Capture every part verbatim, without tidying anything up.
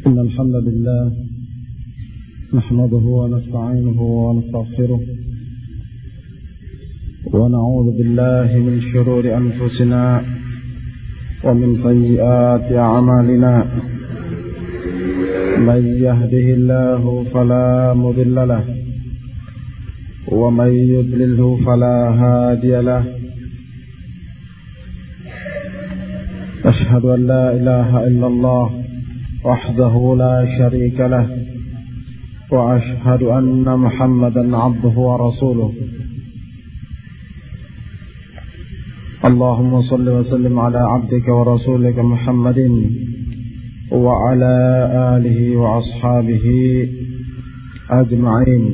إن الحمد لله نحمده ونستعينه ونستغفره ونعوذ بالله من شرور أنفسنا ومن سيئات أعمالنا من يهده الله فلا مضل له ومن يضلله فلا هادي له أشهد أن لا إله إلا الله وحده لا شريك له وأشهد أن محمدا عبده ورسوله اللهم صل وسلم على عبدك ورسولك محمد وعلى آله وأصحابه أجمعين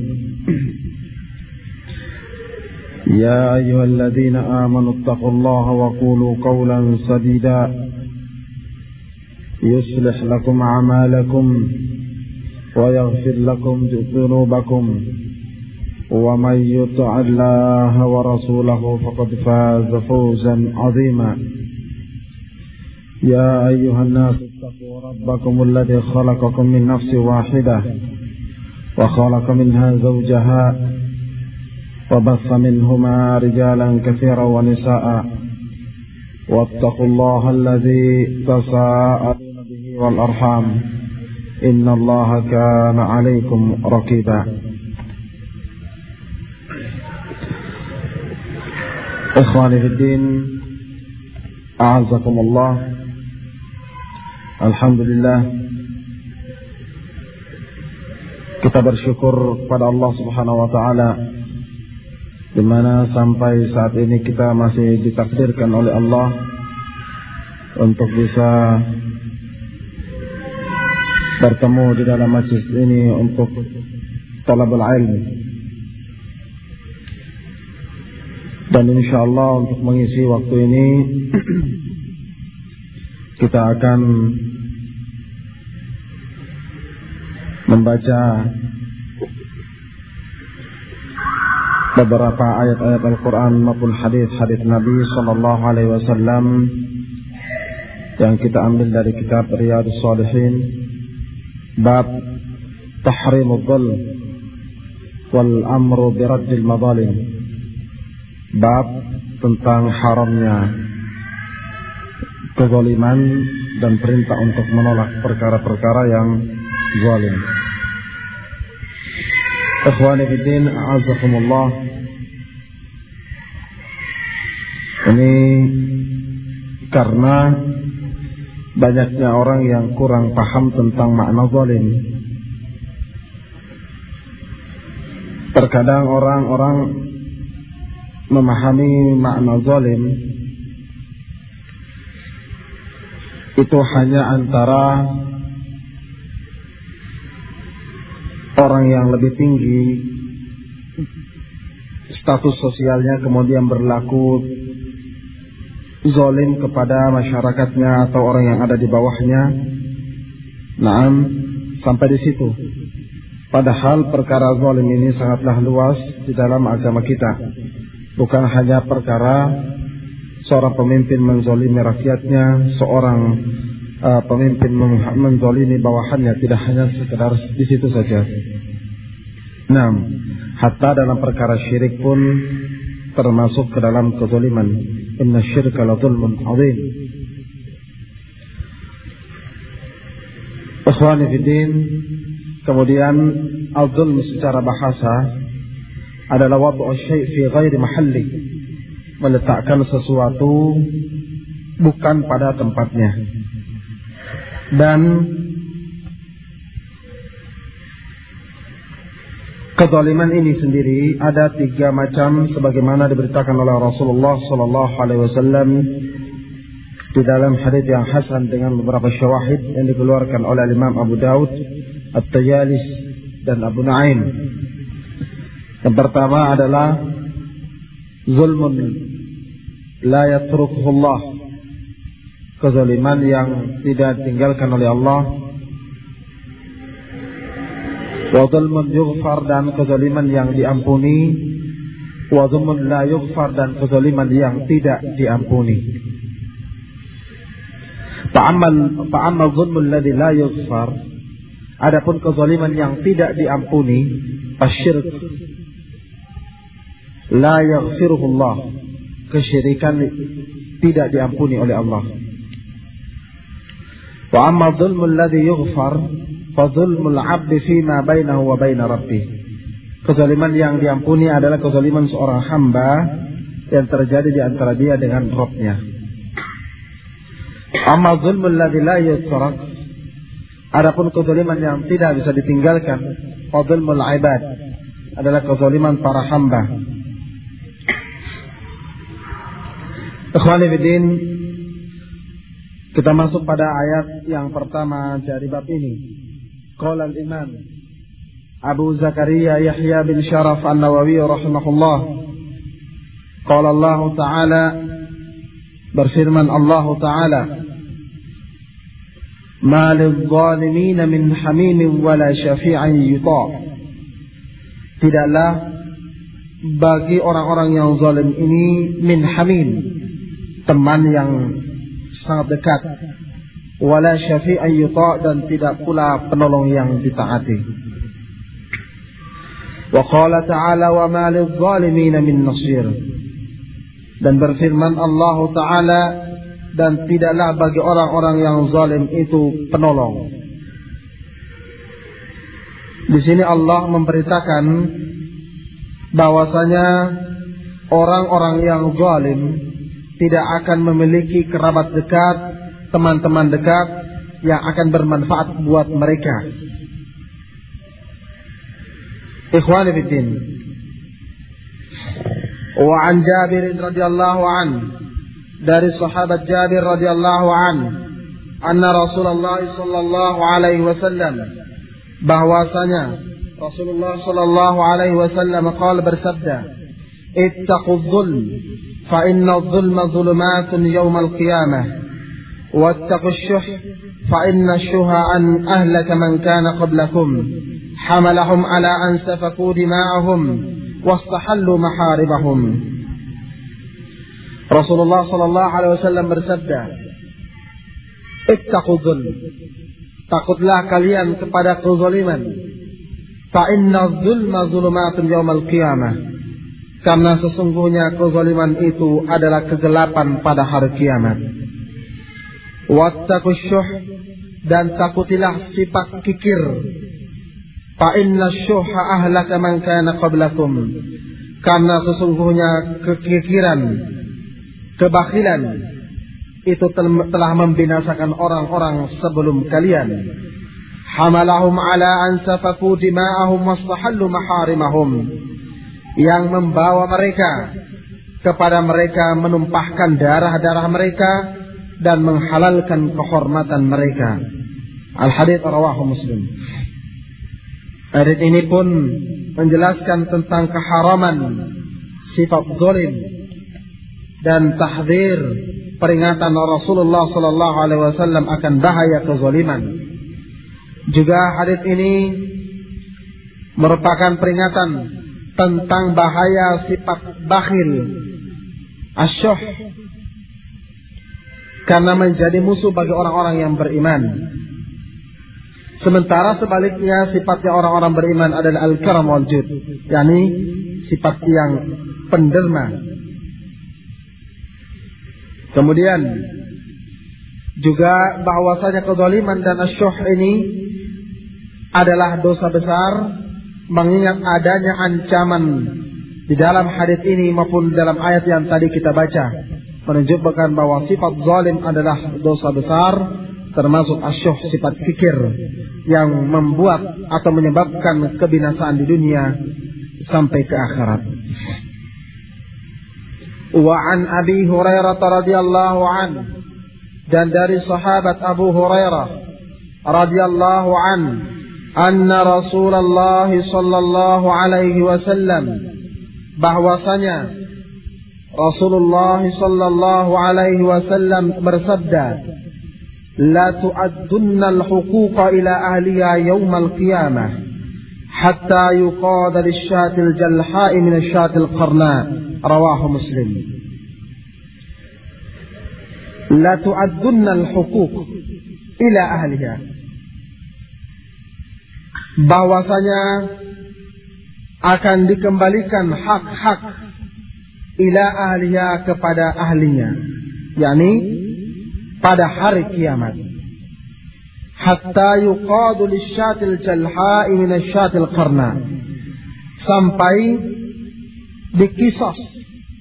يا أيها الذين آمنوا اتقوا الله وقولوا قولا سديدا يصلح لكم أعمالكم ويغفر لكم ذنوبكم ومن يطع الله ورسوله فقد فاز فوزا عظيما يا أيها الناس اتقوا ربكم الذي خلقكم من نفس واحدة وخلق منها زوجها وبث منهما رجالا كثيرا ونساء واتقوا الله الذي تساءلون به والأرحام إن الله كان عليكم رقيبا إخواني في الدين أعزكم الله. Alhamdulillah, kita bersyukur kepada Allah Subhanahu wa taala di mana sampai saat ini kita masih ditakdirkan oleh Allah untuk bisa bertemu di dalam majlis ini untuk talabul ilmi, dan insyaallah untuk mengisi waktu ini kita akan membaca beberapa ayat-ayat Al-Quran maupun hadis-hadis Nabi Sallallahu Alaihi Wasallam yang kita ambil dari kitab Riyadhus Shalihin, bab tahrimul dhulm wal amru biraddil madzalim, bab tentang haramnya kezaliman dan perintah untuk menolak perkara-perkara yang zalim. Ikhwani fiddin, a'azzakumullah. Ini karena banyaknya orang yang kurang paham tentang makna zalim. Terkadang orang-orang memahami makna zalim itu hanya antara orang yang lebih tinggi status sosialnya kemudian berlaku zalim kepada masyarakatnya atau orang yang ada di bawahnya. Naam, sampai di situ. Padahal perkara zalim ini sangatlah luas di dalam agama kita. Bukan hanya perkara seorang pemimpin menzalimi rakyatnya, seorang uh, pemimpin menzalimi bawahannya, tidak hanya sekedar di situ saja. Nah, hatta dalam perkara syirik pun termasuk ke dalam kezaliman. Inna syirka la dzulmun adzim. Ikhwani fiddin, kemudian al-dzulm secara bahasa adalah wad'u syai' fi ghairi mahalli, meletakkan sesuatu bukan pada tempatnya. Dan kezaliman ini sendiri ada tiga macam sebagaimana diberitakan oleh Rasulullah sallallahu alaihi wasallam di dalam hadits yang hasan dengan beberapa syawahid yang dikeluarkan oleh Imam Abu Daud, At-Tayalis dan Abu Nu'aim. Yang pertama adalah zulmun la yatrukuhu Allah, kezaliman yang tidak ditinggalkan oleh Allah. Wa zulmun yughfar, dan kezaliman yang diampuni. Wa zulmun la yughfar, dan kezaliman yang tidak diampuni. Fa'ammal fa'ammal zulmul ladzi la yughfar, Adapun kezaliman yang tidak diampuni, asyirk, la yaghfiruhullah, kesyirikan tidak diampuni oleh Allah. Wa amma dzulmul ladzi yughfar fa dzulmul 'abdi fima bainahu wa baina rabbih. Kezaliman yang diampuni adalah kezaliman seorang hamba yang terjadi di antara dia dengan Rabb-nya. Amma dzulmul ladzi la yutrak, adapun kezaliman yang tidak bisa ditinggalkan, fa dzulmul 'ibad, adalah kezaliman para hamba. Ikhwani fiddin, kita masuk pada ayat yang pertama dari bab ini. Qala al-Imam Abu Zakaria Yahya bin Sharaf An-Nawawi rahimahullah, qala Allah Ta'ala, berfirman Allah Ta'ala, ma lidh-dhalimin min hamimin wala syafi'in yuta'. Tidaklah bagi orang-orang yang zalim ini min hamim, teman yang sangat dekat, wala syafi'an yuta', dan tidak pula penolong yang ditaati. Wa qala ta'ala wa ma lidh-dhalimin min nasir, dan berfirman Allah Ta'ala, dan tidaklah bagi orang-orang yang zalim itu penolong. Di sini Allah memberitakan bahwasanya orang-orang yang zalim tidak akan memiliki kerabat dekat, teman-teman dekat yang akan bermanfaat buat mereka. Ikhwani fiddin, wa an Jabir radhiyallahu an, dari sahabat Jabir radhiyallahu an, anna Rasulullah sallallahu alaihi wasallam, bahwasanya Rasulullah sallallahu alaihi wasallam qala, bersabda, ittaqudz zulm fa inna adh-dhulma dhulumatun yawmal qiyamah wattaqus syuh fa inna syuha an ahlaka man kana qablakum hamalahum ala an safaku dima'ahum wastahallu maharibahum. Rasulullah sallallahu alaihi wasallam bersabda, ittaqudz zulm, takutlah kalian kepada kezaliman, fa inna adh-dhulma dhulumatun yawmal qiyamah, karena sesungguhnya kezaliman itu adalah kegelapan pada hari kiamat. Wattaqus syuh, dan takutilah sifat kikir, fa inna syuha ahlaka man kana qablakum, karena sesungguhnya kekikiran, kebakhilan itu telah membinasakan orang-orang sebelum kalian. Hamalahum ala an safaku dima'ahum wastahallu maharimahum, yang membawa mereka kepada mereka menumpahkan darah-darah mereka dan menghalalkan kehormatan mereka. Al-hadits rawahu Muslim. Hadits ini pun menjelaskan tentang keharaman sifat zalim dan tahdzir, peringatan Rasulullah sallallahu alaihi wasallam akan bahaya kezaliman. Juga hadits ini merupakan peringatan tentang bahaya sifat bakhil, asyuh, karena menjadi musuh bagi orang-orang yang beriman. Sementara sebaliknya sifatnya orang-orang beriman adalah al-karam wal jud, yakni sifat yang penderma. Kemudian juga bahwasanya kezaliman dan asyuh ini adalah dosa besar, mengingat adanya ancaman di dalam hadits ini maupun dalam ayat yang tadi kita baca, menunjukkan bahwa sifat zalim adalah dosa besar, termasuk asyuh, sifat kikir yang membuat atau menyebabkan kebinasaan di dunia sampai ke akhirat. Wa an Abi Hurairah radhiyallahu an, dan dari sahabat Abu Hurairah radhiyallahu an, anna Rasulullah sallallahu alaihi wasallam, bahwasanya Rasulullah sallallahu alaihi wasallam bersabda, la tu'addunna al-huquqa ila ahliha yawmal qiyamah hatta yuqada lish-shatil jalha'i min ash-shatil qarna. Rawahu Muslim. La tu'addunna al-huquq ila ahliha, bahwasanya akan dikembalikan hak-hak ila ahliya kepada ahlinya, yakni pada hari kiamat. Hatta yuqadu lisyatil jalha'i minasyatil qarna, sampai dikisas.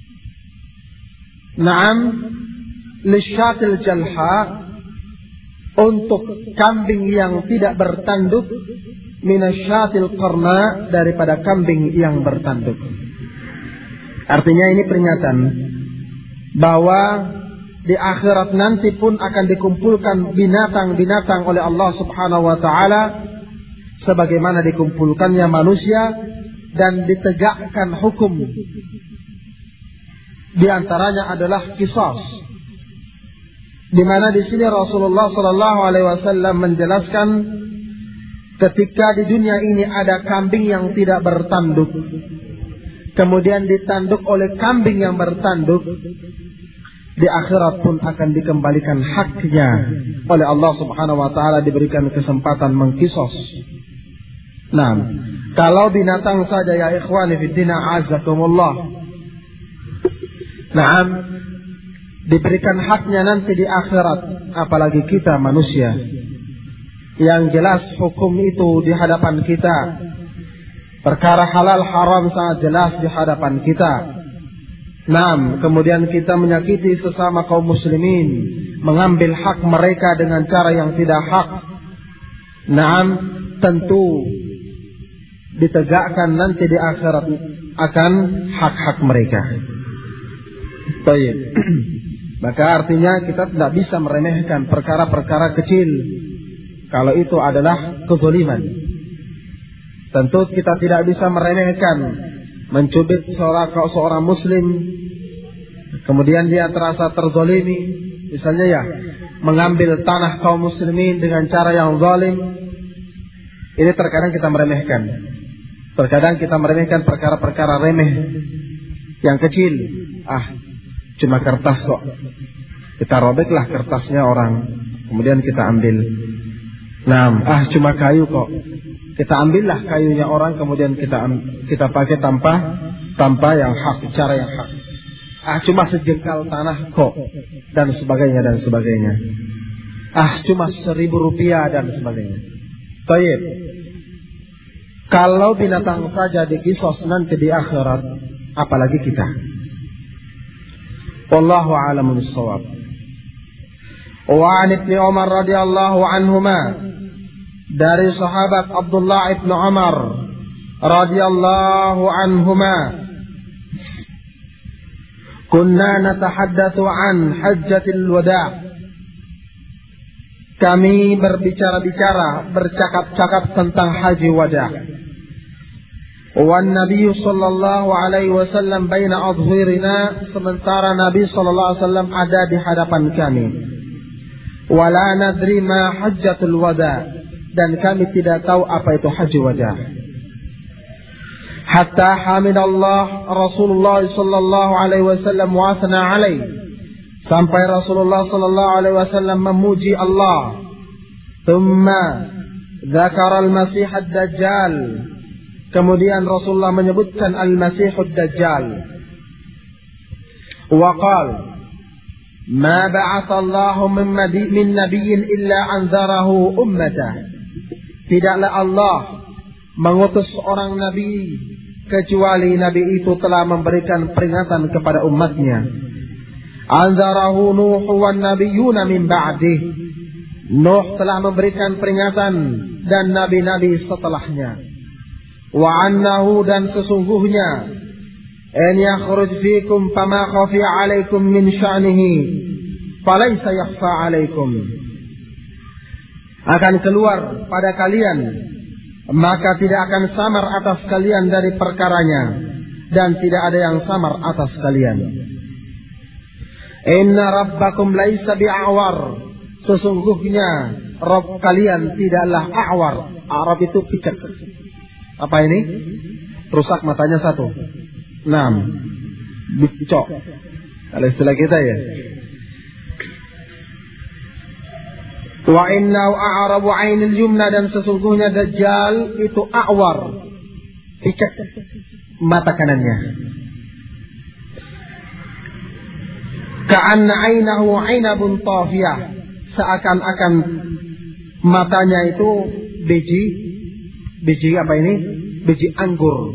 Naam, lisyatil jalha, untuk kambing yang tidak bertanduk, minasyatil qarna, daripada kambing yang bertanduk. Artinya ini peringatan bahwa di akhirat nanti pun akan dikumpulkan binatang-binatang oleh Allah Subhanahu wa taala sebagaimana dikumpulkannya manusia, dan ditegakkan hukum. Di antaranya adalah qisas. Di mana di sini Rasulullah sallallahu alaihi wasallam menjelaskan ketika di dunia ini ada kambing yang tidak bertanduk, kemudian ditanduk oleh kambing yang bertanduk, di akhirat pun akan dikembalikan haknya oleh Allah Subhanahu wa taala, diberikan kesempatan mengkisos. Nah, kalau binatang saja ya ikhwani fiddin a'azzakumullah, nah, diberikan haknya nanti di akhirat, apalagi kita manusia yang jelas hukum itu di hadapan kita, perkara halal haram sangat jelas di hadapan kita. Naam, kemudian kita menyakiti sesama kaum muslimin, mengambil hak mereka dengan cara yang tidak hak. Naam, tentu ditegakkan nanti di akhirat akan hak-hak mereka. Baik. Maka artinya kita tidak bisa meremehkan perkara-perkara kecil kalau itu adalah kezaliman. Tentu kita tidak bisa meremehkan mencubit seorang, seorang muslim, kemudian dia terasa terzolimi, misalnya ya, mengambil tanah kaum muslimin dengan cara yang zalim. Ini terkadang kita meremehkan. Terkadang kita meremehkan perkara-perkara remeh yang kecil. Ah, cuma kertas kok, kita robeklah kertasnya orang, kemudian kita ambil. Nah, ah cuma kayu kok, kita ambillah kayunya orang, kemudian kita kita pakai tanpa tanpa yang hak, cara yang hak. Ah cuma sejengkal tanah kok, dan sebagainya dan sebagainya. Ah cuma seribu rupiah dan sebagainya. Baik. Kalau binatang saja dikisos nanti di akhirat, apalagi kita. Wallahu a'lamu bissawab. Wa 'an Ibnu Umar radhiyallahu anhuma, dari sahabat Abdullah ibn Umar radhiyallahu anhuma, kunna natahaddatsu an hajjatil wada', kami berbicara-bicara, bercakap-cakap tentang haji wada'. Wan Nabi sallallahu alaihi wasallam baina adhhirina, sementara Nabi sallallahu alaihi wasallam ada di hadapan kami. Wala nadri ma hajjatul wada', dan kami tidak tahu apa itu haji wada'. Hatta hamidallah Rasulullah sallallahu alaihi wasallam wa athna alaihi, sampai Rasulullah sallallahu alaihi wasallam memuji Allah. Thumma dzakara al-Masih ad-Dajjal, kemudian Rasulullah menyebutkan al-Masih ad-Dajjal. Wa qala ma ba'atha Allahu min nabiyyin illa anzarahu ummatah, tidaklah Allah mengutus seorang nabi kecuali nabi itu telah memberikan peringatan kepada umatnya. Anzarahu Nuh wan nabiyyuna min ba'dih, Nuh telah memberikan peringatan dan nabi-nabi setelahnya. Wa annahu, dan sesungguhnya, an yakhruj fikum fama khafi alaikum min sya'nihi falaysa yakhfa alaikum, akan keluar pada kalian, maka tidak akan samar atas kalian dari perkaranya, dan tidak ada yang samar atas kalian. Inna rabbakum laisa bi'awar, sesungguhnya Rabb kalian tidaklah a'war. Arab itu picek. Apa ini? Rusak matanya satu. Enam. Bicok. Kalau istilah kita ya. Wa innahu a'rabu 'ainil yumna, dan sesungguhnya Dajjal itu a'war, picek mata kanannya. Ka'anna 'ainahu 'ainabun tafiyah, seakan-akan matanya itu biji biji apa ini? Biji anggur.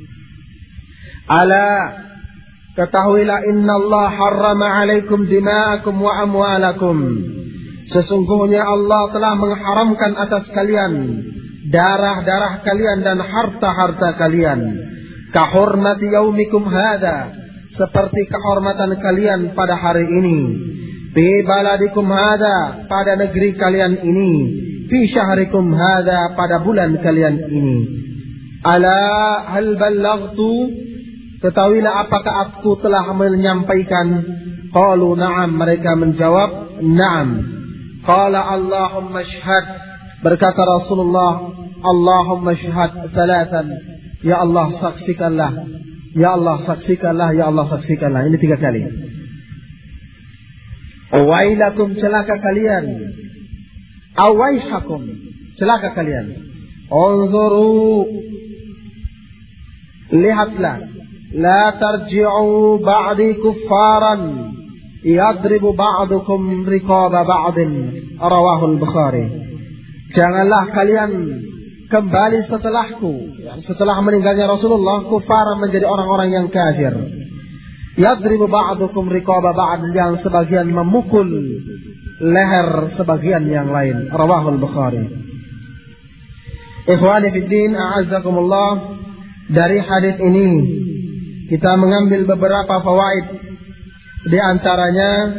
Ala, ketahuilah, innallaha harrama 'alaikum dima'akum wa amwalakum. Sesungguhnya Allah telah mengharamkan atas kalian darah-darah kalian dan harta-harta kalian. Kahormati yaumikum hadza, seperti kehormatan kalian pada hari ini. Fi baladikum hadza, pada negeri kalian ini. Fi syahrikum hadza, pada bulan kalian ini. Ala hal ballaghtu, ketahuilah apakah aku telah menyampaikan? Qalu na'am, mereka menjawab na'am. Qala Allahumma syhad, berkata Rasulullah, Allahumma syhad salatan, ya Allah saksikanlah, ya Allah saksikanlah, ya Allah saksikanlah. Ini tiga kali. Wailakum, celaka kalian. Awaihakum, celaka kalian. Unzuru, lihatlah. La tarji'u ba'di kuffaran yadribu ba'dukum riqaba ba'din, rawahul Bukhari. Janganlah kalian kembali setelahku, setelah meninggalnya Rasulullah, kufar menjadi orang-orang yang kafir. Yadribu ba'dukum riqaba ba'd, yang sebagian memukul leher sebagian yang lain, rawahul Bukhari. Ikhwani fid din, a'azzakumullah. Dari hadis ini kita mengambil beberapa fawaid. Di antaranya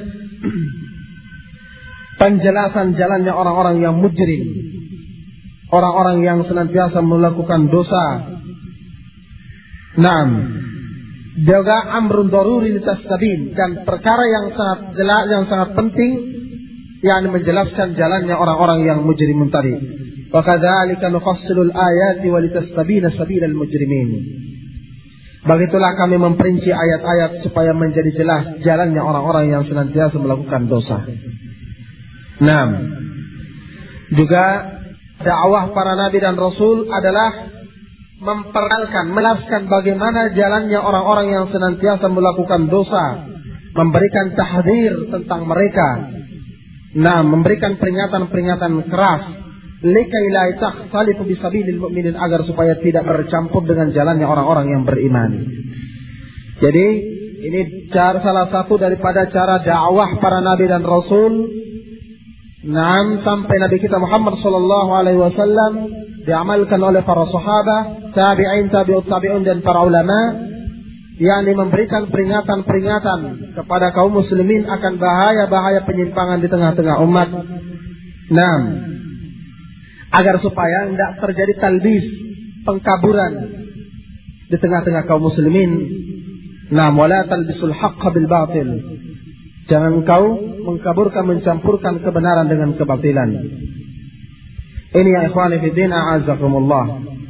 penjelasan jalannya orang-orang yang mujrim, orang-orang yang senantiasa melakukan dosa. Naam. Juga amrun daruri litastabin, dan perkara yang sangat jelas, yang sangat penting, yang menjelaskan jalannya orang-orang yang mujrimun tadi. Wa kadzalika nufassilul ayati wa litastabina sabilal mujrimin. Begitulah kami memperinci ayat-ayat supaya menjadi jelas jalannya orang-orang yang senantiasa melakukan dosa. Naam. Juga dakwah para nabi dan rasul adalah memperkenalkan, menjelaskan bagaimana jalannya orang-orang yang senantiasa melakukan dosa, memberikan tahdzir tentang mereka. Nah, memberikan peringatan-peringatan keras. Likai la takhtalifu bisabilil mu'minin, agar supaya tidak bercampur dengan jalannya orang-orang yang beriman. Jadi ini cara, salah satu daripada cara dakwah para nabi dan rasul. Naam, sampai Nabi kita Muhammad sallallahu alaihi wasallam diamalkan oleh para sahabat, tabi'in, tabi'ut tabi'un, dan para ulama, yakni memberikan peringatan-peringatan kepada kaum muslimin akan bahaya-bahaya penyimpangan di tengah-tengah umat. Naam, agar supaya tidak terjadi talbis, pengkaburan di tengah-tengah kaum muslimin. Nah, wala talbisul haqqa bil batil. Jangan kau mengkaburkan, mencampurkan kebenaran dengan kebatilan. Ini ya ikhwani fi din, a'azzakumullah.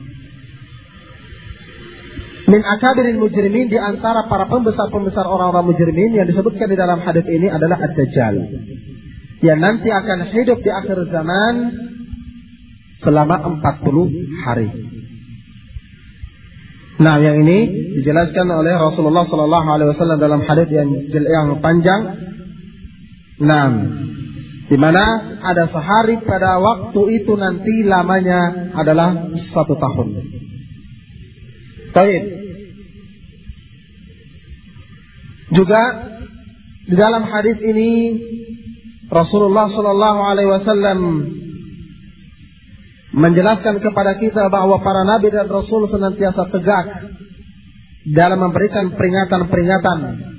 Min akabirin mujrimin, di antara para pembesar-pembesar orang-orang mujrimin yang disebutkan di dalam hadis ini adalah Ad-Dajjal, yang nanti akan hidup di akhir zaman selama empat puluh hari. Nah, yang ini dijelaskan oleh Rasulullah sallallahu alaihi wasallam dalam hadis yang yang panjang. Nah, di mana ada sehari pada waktu itu nanti lamanya adalah satu tahun. Baik. Juga di dalam hadis ini Rasulullah sallallahu alaihi wasallam menjelaskan kepada kita bahwa para nabi dan rasul senantiasa tegak dalam memberikan peringatan-peringatan.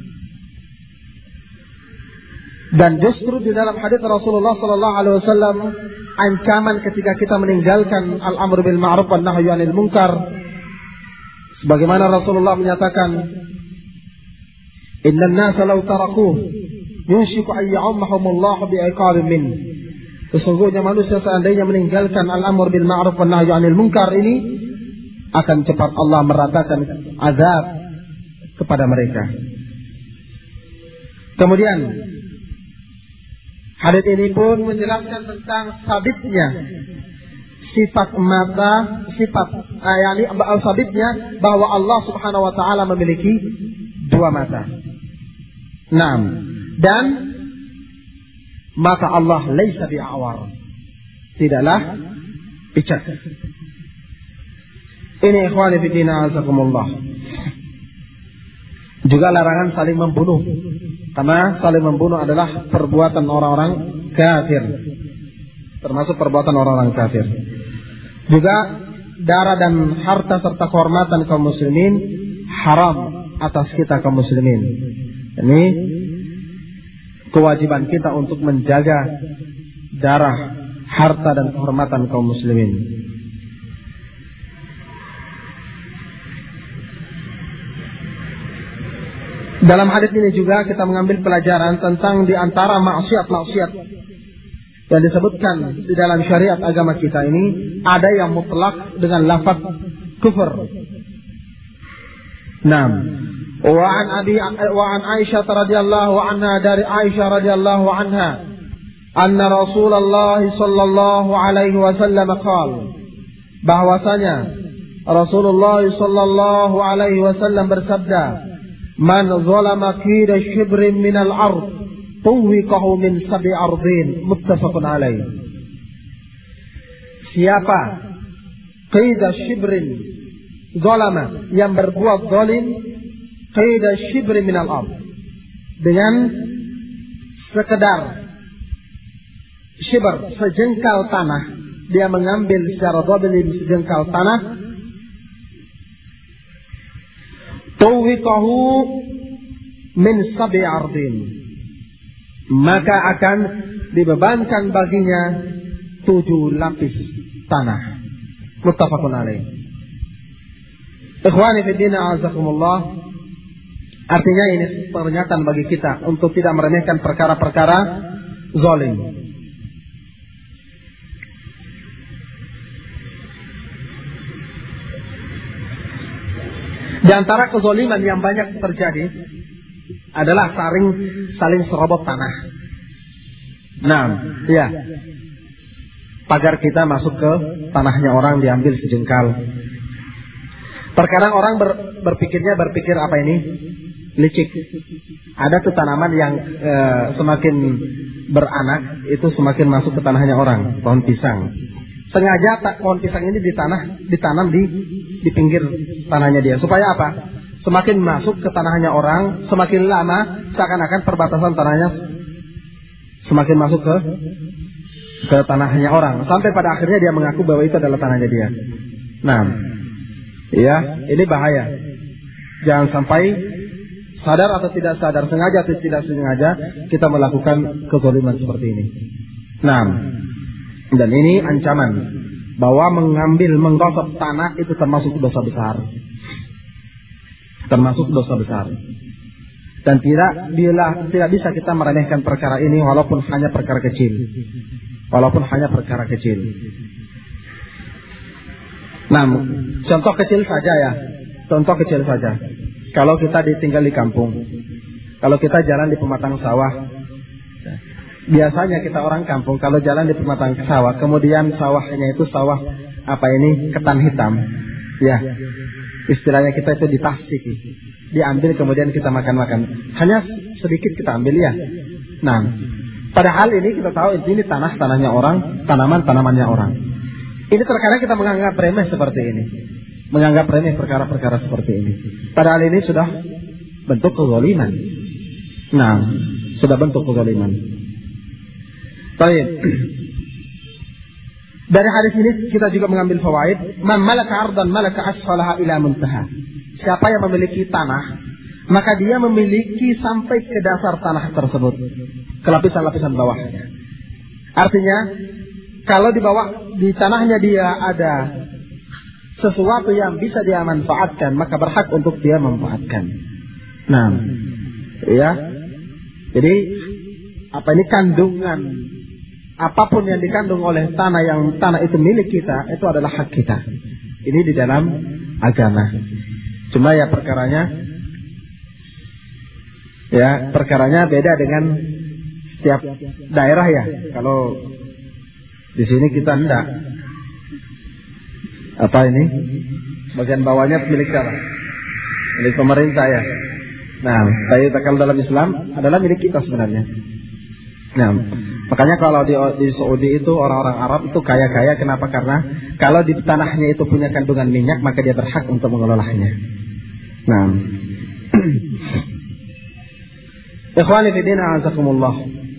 Dan justru di dalam hadis Rasulullah sallallahu alaihi wasallam ancaman ketika kita meninggalkan al-amr bil ma'ruf wan nahyi 'anil munkar, sebagaimana Rasulullah menyatakan, "Innan nasa law tarakuh yushiku ay ya'ummahumullahu bi'iqabin min." Sesungguhnya manusia seandainya meninggalkan al-amr bil ma'ruf wan nahyi 'anil munkar ini, akan cepat Allah meratakan azab kepada mereka. Kemudian Hadits ini pun menjelaskan tentang sabitnya sifat mata, sifat uh, yakni sabitnya bahwa Allah Subhanahu wa taala memiliki dua mata. Naam. Dan mata Allah laisa bi'awar. Tidaklah picat. Ini ikhwani fi din azakumullah. Juga larangan saling membunuh. Karena saling membunuh adalah perbuatan orang-orang kafir. Termasuk perbuatan orang-orang kafir. Juga darah dan harta serta kehormatan kaum muslimin haram atas kita kaum muslimin. Ini kewajiban kita untuk menjaga darah, harta dan kehormatan kaum muslimin. Dalam hadis ini juga kita mengambil pelajaran tentang di antara maksiat-maksiat yang disebutkan di dalam syariat agama kita ini, ada yang mutlak dengan lafaz kufur. Naam. Wa an Abi wa an Aisyah radhiyallahu anha, dari Aisyah radhiyallahu anha, anna Rasulullah sallallahu alaihi wasallam qala, bahwasanya Rasulullah sallallahu alaihi wasallam bersabda, man zalama qida shibrin minal ard tuwiqahu min sab'i ardin, muttafaqun alaih. Siapa qida shibrin, zalama, yang berbuat zalim, qida shibrin minal ard, dengan sekedar shibr, sejengkal tanah, dia mengambil secara zalim sejengkal tanah, tuwiqahu min sab'i ardin, maka akan dibebankan baginya tujuh lapis tanah. Muttafaqun alaih. Ikhwani fi din a'azakumullah, artinya ini pernyataan bagi kita untuk tidak meremehkan perkara-perkara zalim. Di antara kezaliman yang banyak terjadi adalah saling saling serobot tanah. Nah, ya. Pagar kita masuk ke tanahnya orang, diambil sejengkal. Terkadang orang ber, berpikirnya berpikir apa ini? Licik. Ada tuh tanaman yang e, semakin beranak itu semakin masuk ke tanahnya orang, pohon pisang. Sengaja tak, pohon pisang ini ditanah, ditanam di di pinggir tanahnya dia. Supaya apa? Semakin masuk ke tanahnya orang, semakin lama seakan-akan perbatasan tanahnya semakin masuk ke ke tanahnya orang. Sampai pada akhirnya dia mengaku bahwa itu adalah tanahnya dia. Nah, ya, ini bahaya. Jangan sampai sadar atau tidak sadar, sengaja atau tidak sengaja kita melakukan kezaliman seperti ini. Nah, dan ini ancaman bahwa mengambil, menggosok tanah itu termasuk dosa besar. Termasuk dosa besar. Dan tidak bila tidak bisa kita meremehkan perkara ini walaupun hanya perkara kecil. Walaupun hanya perkara kecil. Nah, contoh kecil saja ya. Contoh kecil saja. Kalau kita ditinggal di kampung, kalau kita jalan di pematang sawah, biasanya kita orang kampung kalau jalan di pematang sawah, kemudian sawahnya itu sawah apa ini ketan hitam, ya istilahnya kita itu ditasik, diambil kemudian kita makan-makan, hanya sedikit kita ambil ya. Nah, padahal ini kita tahu ini tanah tanahnya orang, tanaman tanamannya orang. Ini terkadang kita menganggap remeh seperti ini, menganggap remeh perkara-perkara seperti ini. Padahal ini sudah bentuk kezaliman. Nah, sudah bentuk kezaliman. Baik. Dari hadis ini kita juga mengambil fawaid. Man malaka ardan malaka asfalaha ila muntaha. Siapa yang memiliki tanah, maka dia memiliki sampai ke dasar tanah tersebut, ke lapisan-lapisan bawahnya. Artinya, kalau di bawah di tanahnya dia ada sesuatu yang bisa dia manfaatkan, maka berhak untuk dia memanfaatkan. Nah, ya. Jadi apa ini kandungan apapun yang dikandung oleh tanah yang tanah itu milik kita, itu adalah hak kita. Ini di dalam agama. Cuma ya perkaranya, ya perkaranya beda dengan setiap daerah ya. Kalau di sini kita enggak. Apa ini? Bagian bawahnya milik siapa? Milik pemerintah ya. Nah, kayu takal dalam Islam adalah milik kita sebenarnya. Nah, makanya kalau di, di Saudi itu orang-orang Arab itu kaya-kaya. Kenapa? Karena kalau di tanahnya itu punya kandungan minyak, maka dia berhak untuk mengelolanya. Nah, ikhwani fi din a'azakumullah.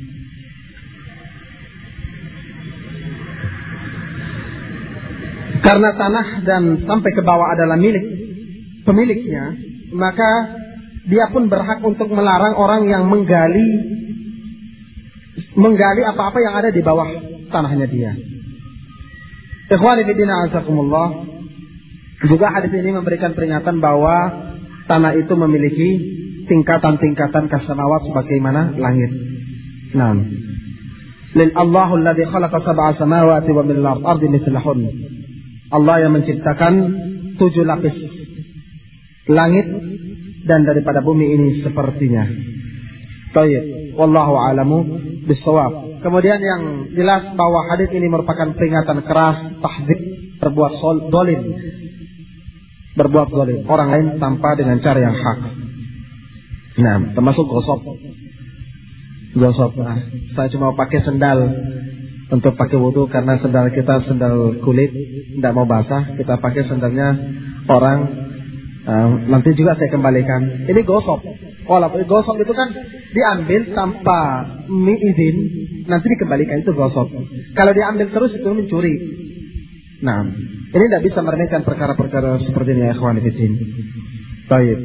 Karena tanah dan sampai ke bawah adalah milik pemiliknya, maka dia pun berhak untuk melarang orang yang menggali menggali apa-apa yang ada di bawah tanahnya dia. Ikhwani fi din a'azakumullah. Juga hadis ini memberikan peringatan bahwa tanah itu memiliki tingkatan-tingkatan kasamawat sebagaimana langit. Nah, lil Allahu alladzi khalaqa sab'a samawati wa min al-ardi mithlahun. Allah yang menciptakan tujuh lapis langit dan daripada bumi ini sepertinya. Baik. Wallahu a'lamu bissawab. Kemudian yang jelas bahwa hadis ini merupakan peringatan keras, tahdzir berbuat zalim. Berbuat zalim orang lain tanpa dengan cara yang hak. Nah, termasuk gosok. Gosok. Nah, saya cuma pakai sendal untuk pakai wudu karena sendal kita sendal kulit, tidak mau basah, kita pakai sendalnya orang. Uh, nanti juga saya kembalikan. Ini gosok. Walaupun gosok itu kan diambil tanpa izin, nanti dikembalikan, itu gosok. Kalau diambil terus itu mencuri. Nah, ini tidak bisa meremehkan perkara-perkara seperti ini ya ikhwan fillah. Baik.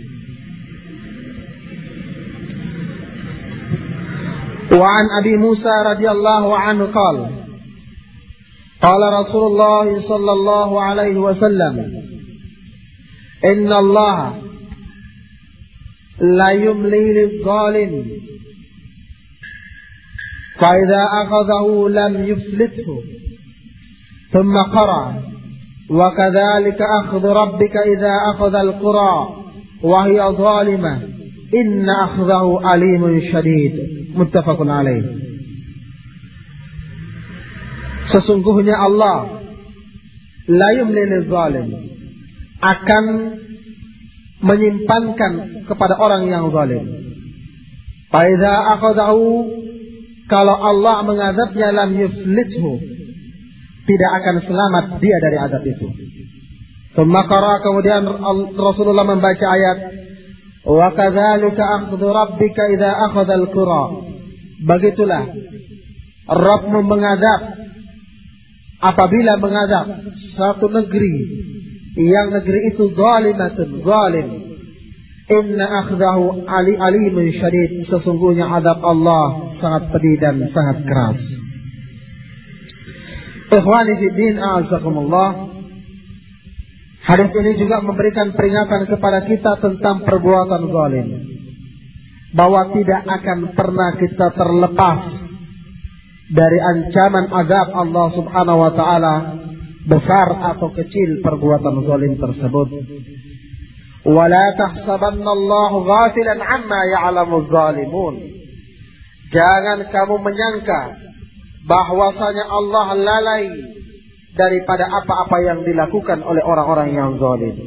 Wa an Abi Musa radhiyallahu anhu qala qala Rasulullah sallallahu alaihi wasallam inna Allah la yumli lidh-dhalim fa idza akhadhahu lam yuflithu thumma qara wa kadhalika akhdhu rabbika idza akhadha al-qura wa hiya dhalimah inna akhdahu alimun syadid. Muttafaqun alaih. Sesungguhnya Allah la yumli lidh-dhalim akan menyimpankan kepada orang yang zalim. Fa idza akhadahu, kalau Allah mengazabnya, lam yuflithu, tidak akan selamat dia dari azab itu. Tsumma qara, kemudian Rasulullah membaca ayat wa kadzalika akhdhu rabbika idza akhadha al-qura. Begitulah Rabbmu mengadab apabila mengadab satu negeri yang negeri itu zalimatun, zalim. Inna akhdahu ali alimun syadid. Sesungguhnya adab Allah sangat pedih dan sangat keras. Ikhwani fi din a'azakumullah. Hadis ini juga memberikan peringatan kepada kita tentang perbuatan zalim, bahwa tidak akan pernah kita terlepas dari ancaman azab Allah Subhanahu wa taala, besar atau kecil perbuatan zalim tersebut. Wala tahsabanna Allah ghafilan amma ya'lamu adh-dhalimun. Jangan kamu menyangka bahwasanya Allah lalai daripada apa-apa yang dilakukan oleh orang-orang yang zalim.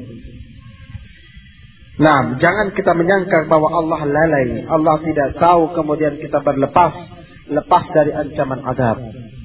Nah, jangan kita menyangka bahwa Allah lalai, Allah tidak tahu, kemudian kita berlepas lepas dari ancaman azab.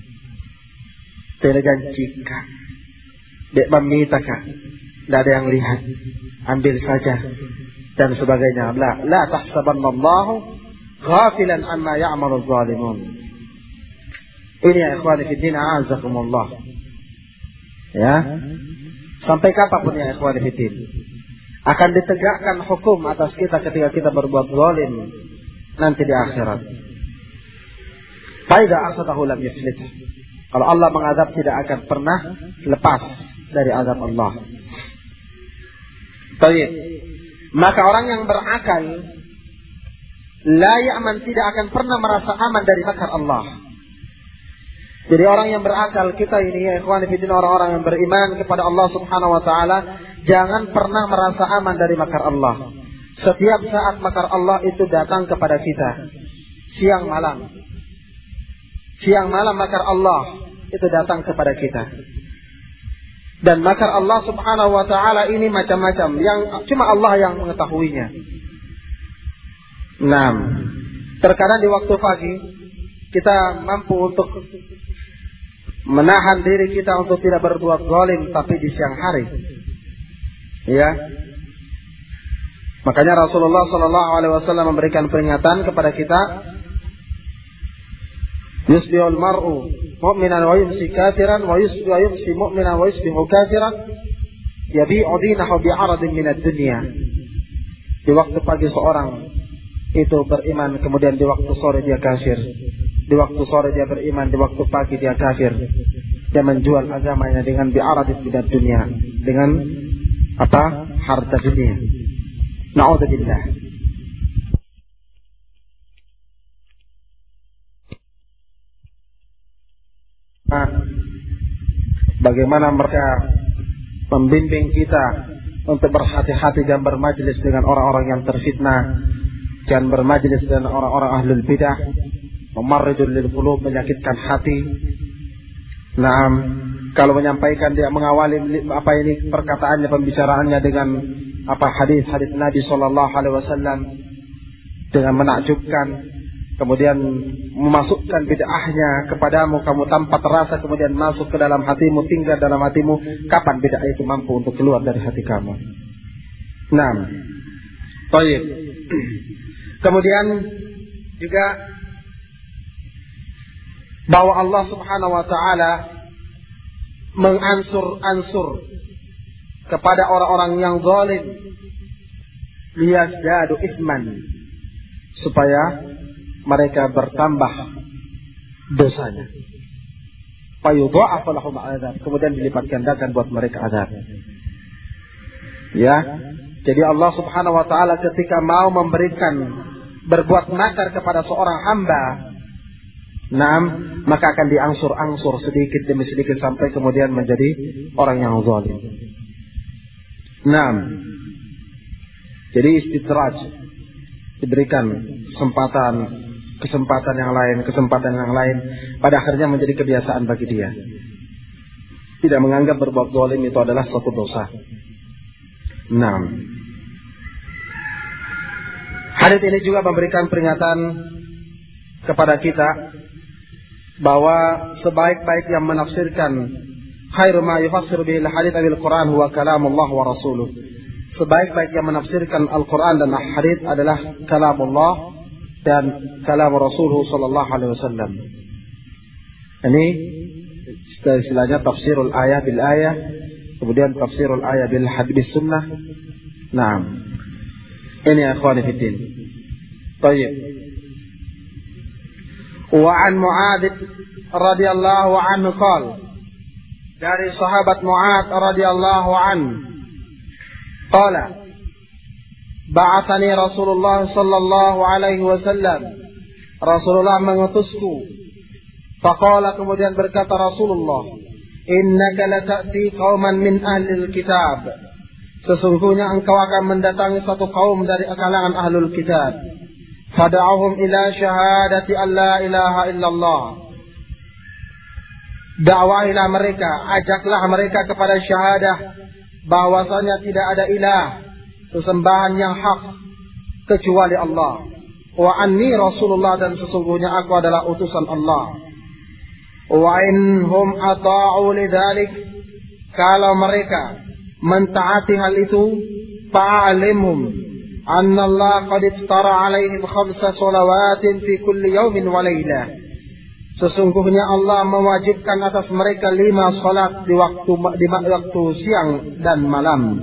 Telegan cika, dek memitaka, tidak ada yang lihat, ambil saja dan sebagainya. La, la tahsabanallahu ghafilan amma ya'malu adh-dhalimun. Ini ya ikhwani fi din, a'azakumullah. Ya, sampai kapanpun ya ikhwan fillah akan ditegakkan hukum atas kita ketika kita berbuat zalim nanti di akhirat. Fa idza akhadahu lam yuflih. Kalau Allah mengadab tidak akan pernah lepas dari azab Allah. Baik. Maka orang yang berakal la ya'man, tidak akan pernah merasa aman dari makar Allah. Jadi orang yang berakal, kita ini ya ikhwan fillah, orang-orang yang beriman kepada Allah Subhanahu wa taala, jangan pernah merasa aman dari makar Allah. Setiap saat makar Allah itu datang kepada kita. siang malam. Siang malam makar Allah itu datang kepada kita. Dan makar Allah subhanahu wa ta'ala ini macam-macam, yang cuma Allah yang mengetahuinya. Nah, terkadang di waktu pagi kita mampu untuk menahan diri kita untuk tidak berbuat zalim, tapi di siang hari, ya. Makanya Rasulullah Sallallahu Alaihi Wasallam memberikan peringatan kepada kita. Yusbihul mar'u mu'minan wa yumsi kafiran wa yusbihu wa yumsi mu'minan wa yusbihu kafiran yabi'u dinahu bi'aradin minad dunya. Di waktu pagi seorang itu beriman, kemudian di waktu sore dia kafir. Di waktu sore dia beriman, di waktu pagi dia kafir. Dia menjual agamanya dengan bi'aradin minad dunya, dengan apa? Harta dunia. Na'udzubillah. Bagaimana mereka membimbing kita untuk berhati-hati dan bermajlis dengan orang-orang yang terfitnah, jangan bermajlis dengan orang-orang ahlul bidah, memarrijul lil qulub, menyakitkan hati. Nah, kalau menyampaikan dia mengawali apa ini perkataannya, pembicaraannya dengan apa hadis-hadis Nabi sallallahu alaihi wasallam dengan menakjubkan, kemudian memasukkan bid'ahnya kepadamu, kamu tanpa terasa kemudian masuk ke dalam hatimu, tinggal dalam hatimu. Kapan bid'ah itu mampu untuk keluar dari hati kamu? Nah, baik. Kemudian juga bahwa Allah Subhanahu wa taala mengansur-ansur kepada orang-orang yang zalim liyazdadu itsman, supaya mereka bertambah dosanya. Fayudha'afu lahum 'adzab, kemudian dilipat gandakan buat mereka azab. Ya. Jadi Allah Subhanahu wa taala ketika mau memberikan berbuat makar kepada seorang hamba, Naam, maka akan diangsur-angsur sedikit demi sedikit sampai kemudian menjadi orang yang zalim. Naam. Jadi istidraj, diberikan kesempatan, kesempatan yang lain, kesempatan yang lain, pada akhirnya menjadi kebiasaan bagi dia. Tidak menganggap berbuat zalim itu adalah suatu dosa. Naam. Hadits ini juga memberikan peringatan kepada kita bahwa sebaik-baik yang menafsirkan, khairu ma yufassir bil hadits bil Quran huwa kalamullah wa rasuluh. Sebaik-baik yang menafsirkan Al-Quran dan Al-Hadits adalah kalamullah dan kalam Rasulullah sallallahu alaihi wasallam. Ini istilahnya tafsirul ayah bil ayah, kemudian tafsirul ayah bil hadits sunnah. Naam. Ini ya ikhwani fi din. Baik. Wa an Mu'adz radhiyallahu anhu qala, dari sahabat Mu'adz radhiyallahu anhu qala, ba'athani Rasulullah sallallahu alaihi wasallam, Rasulullah mengutusku. Faqala, kemudian berkata Rasulullah, innaka lata'ti qauman min ahlil kitab, sesungguhnya engkau akan mendatangi satu kaum dari kalangan ahlul kitab. Fada'ahum ila syahadati an la ilaha illallah, dakwahilah mereka, ajaklah mereka kepada syahadah bahwasanya tidak ada ilah sesembahan yang hak kecuali Allah. Wa anni Rasulullah, dan sesungguhnya aku adalah utusan Allah. Wa inhum ata'u lidzalik, kalau mereka mentaati hal itu, fa'alimhum anna Allah qad iftara alaihim khamsa shalawatin fi kulli yawmin wa laylah, sesungguhnya Allah mewajibkan atas mereka lima salat di waktu di waktu siang dan malam.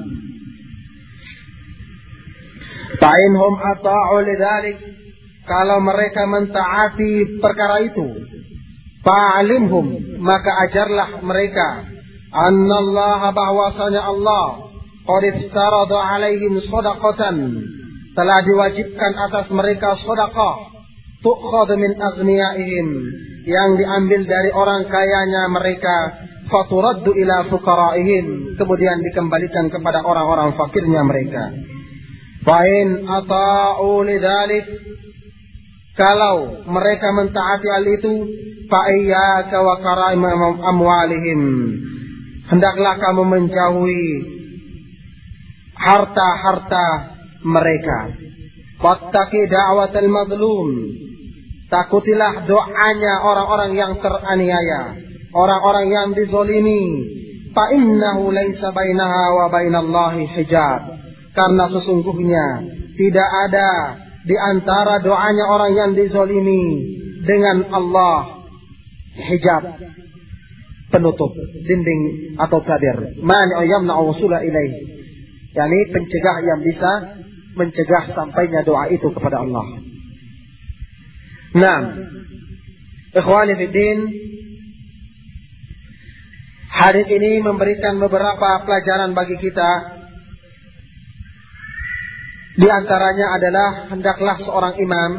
Fa'inhum ata'u lidzalik, kalau mereka mentaati perkara itu, fa'alimhum, maka ajarlah mereka, annallaha, bahwasanya Allah, qad iftarada alaihim shadaqatan, telah diwajibkan atas mereka sedekah, tu'khadhu min aghniyaihim, yang diambil dari orang kayanya mereka, faturaddu ila fuqaraihim, kemudian dikembalikan kepada orang-orang fakirnya mereka. Fa in ata'u lidzalik, kalau mereka mentaati hal itu, fa iyyaka wa karaim amwalihim, hendaklah kamu menjauhi harta-harta mereka. Wattaqi da'watal mazlum, takutilah doanya orang-orang yang teraniaya, orang-orang yang dizolimi. Fa innahu laisa bainaha wa bainallahi hijab, karena sesungguhnya tidak ada di antara doanya orang yang dizolimi dengan Allah hijab, penutup, dinding atau tabir. Mani yamna'u wusula ilaih, yakni pencegah yang bisa mencegah sampainya doa itu kepada Allah. Nah, ikhwani fiddin, hadis ini memberikan beberapa pelajaran bagi kita. Di antaranya adalah hendaklah seorang imam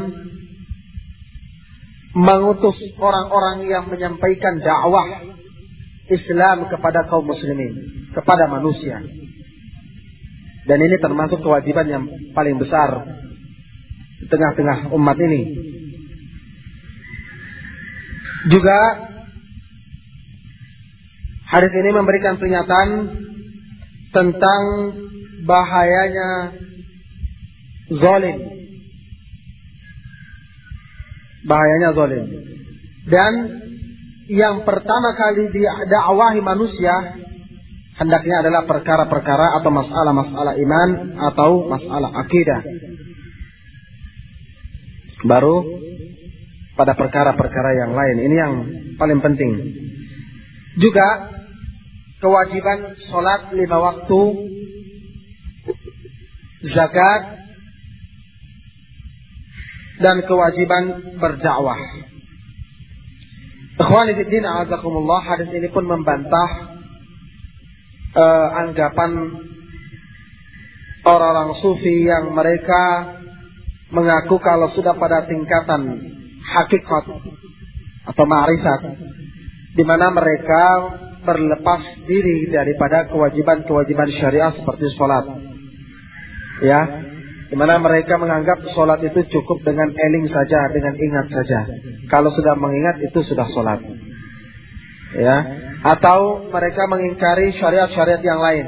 mengutus orang-orang yang menyampaikan dakwah Islam kepada kaum muslimin, kepada manusia. Dan ini termasuk kewajiban yang paling besar di tengah-tengah umat ini. Juga hadis ini memberikan peringatan tentang bahayanya zalim. Bahayanya zalim. Dan yang pertama kali didakwahi manusia hendaknya adalah perkara-perkara atau masalah-masalah iman atau masalah akidah. Baru pada perkara-perkara yang lain. Ini yang paling penting. Juga kewajiban sholat lima waktu, zakat, dan kewajiban berdakwah. Ikhwani fiddin a'azakumullah, hadis ini pun membantah uh, anggapan orang-orang sufi yang mereka mengaku kalau sudah pada tingkatan hakikat atau ma'rifat, di mana mereka berlepas diri daripada kewajiban-kewajiban syariah seperti sholat, ya, di mana mereka menganggap sholat itu cukup dengan eling saja, dengan ingat saja. Kalau sudah mengingat itu sudah sholat, ya. Atau mereka mengingkari syariat-syariat yang lain.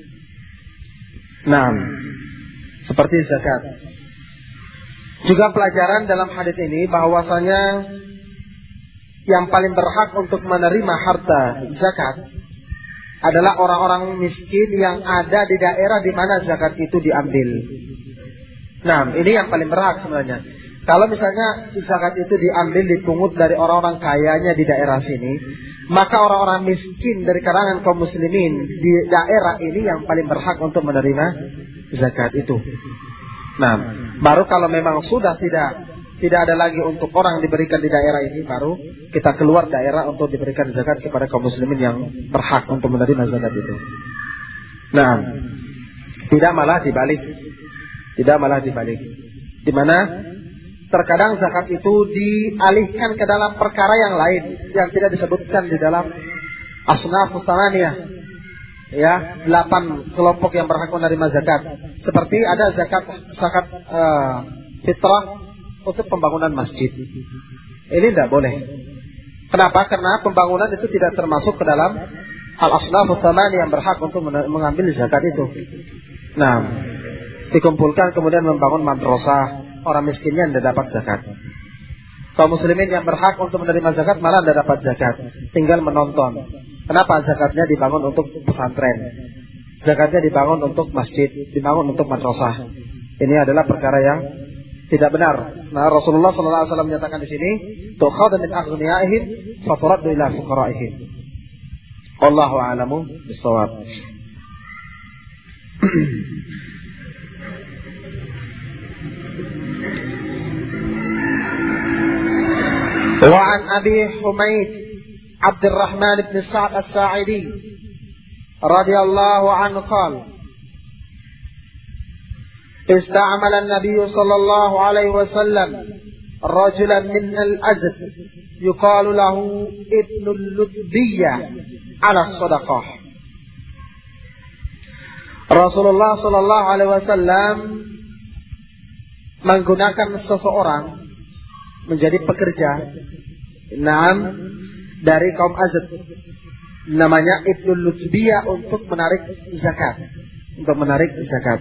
Nah, seperti zakat. Juga pelajaran dalam hadis ini bahwasanya yang paling berhak untuk menerima harta zakat adalah orang-orang miskin yang ada di daerah di mana zakat itu diambil. Nah, ini yang paling berhak sebenarnya. Kalau misalnya zakat itu diambil, dipungut dari orang-orang kayanya di daerah sini, maka orang-orang miskin dari kalangan kaum muslimin di daerah ini yang paling berhak untuk menerima zakat itu. Nah, baru kalau memang sudah tidak tidak ada lagi untuk orang diberikan di daerah ini, baru kita keluar daerah untuk diberikan zakat kepada kaum muslimin yang berhak untuk menerima zakat itu. Nah, tidak malah dibalik. Tidak malah dibalik. Di mana terkadang zakat itu dialihkan ke dalam perkara yang lain yang tidak disebutkan di dalam asnafus tsamaniyah. Ya, delapan kelompok yang berhak menerima zakat. Seperti ada zakat zakat uh, fitrah untuk pembangunan masjid. Ini tidak boleh. Kenapa? Karena pembangunan itu tidak termasuk ke dalam al-asnafus tsamaniyah yang berhak untuk mengambil zakat itu. Nah, dikumpulkan kemudian membangun madrasah, orang miskinnya tidak dapat zakat. Kaum muslimin yang berhak untuk menerima zakat malah tidak dapat zakat, tinggal menonton. Kenapa? Zakatnya dibangun untuk pesantren, zakatnya dibangun untuk masjid, dibangun untuk madrasah. Ini adalah perkara yang tidak benar. Nah, Rasulullah sallallahu alaihi wasallam menyatakan di sini, tu'khadhu min aghniyaihim fa turaddu ila fuqaraihim. Wallahu a'lamu bis-shawab. وعن أبي حميد عبد الرحمن بن سعد الساعدي رضي الله عنه قال استعمل النبي صلى الله عليه وسلم رجلا من الأزد يقال له ابن اللتبية على الصدقة. Rasulullah sallallahu alaihi wasallam menggunakan seseorang menjadi pekerja. Naam, dari kaum Azd. Namanya Ibnu Lutbiyah untuk menarik zakat. Untuk menarik zakat.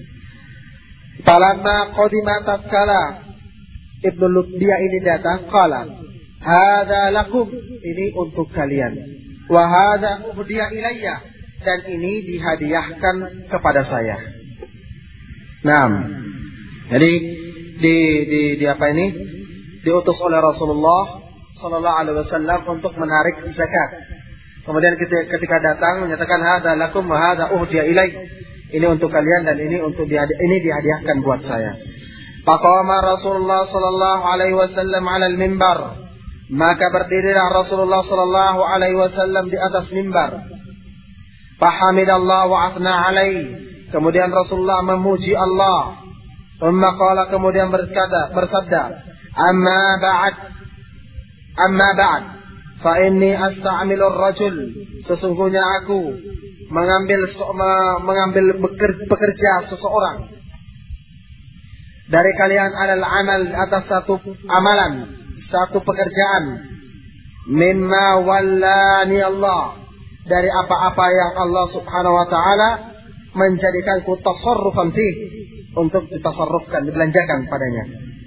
Falamma qadima tatkala Ibnu Lutbiyah ini datang, qala, hadza lakum, ini untuk kalian. Wa hadza uhdiya ilayya, dan ini dihadiahkan kepada saya. Naam. Jadi di di di apa ini? Diutus oleh Rasulullah sallallahu alaihi wasallam untuk menarik zakat. Kemudian ketika, ketika datang menyatakan hadza lakum wa hadza uhdiya ilayya. Ini untuk kalian dan ini untuk dihadi- ini dihadiahkan buat saya. Faqama Rasulullah sallallahu alaihi wasallam 'ala al-mimbar. Maka berdirilah Rasulullah sallallahu alaihi wasallam di atas mimbar. Fahamidallah wa athna alaihi. Kemudian Rasulullah memuji Allah. Thumma qala, kemudian berkata, bersabda, amma ba'd, amma ba'd, fa inni asta'milu ar-rajul, sesungguhnya aku mengambil mengambil bekerja seseorang dari kalian alal amal, atas satu amalan, satu pekerjaan, mimma wallani Allah, dari apa-apa yang Allah Subhanahu wa taala menjadikanku tasarrufan fi, untuk ditasarrufkan, dibelanjakan padanya.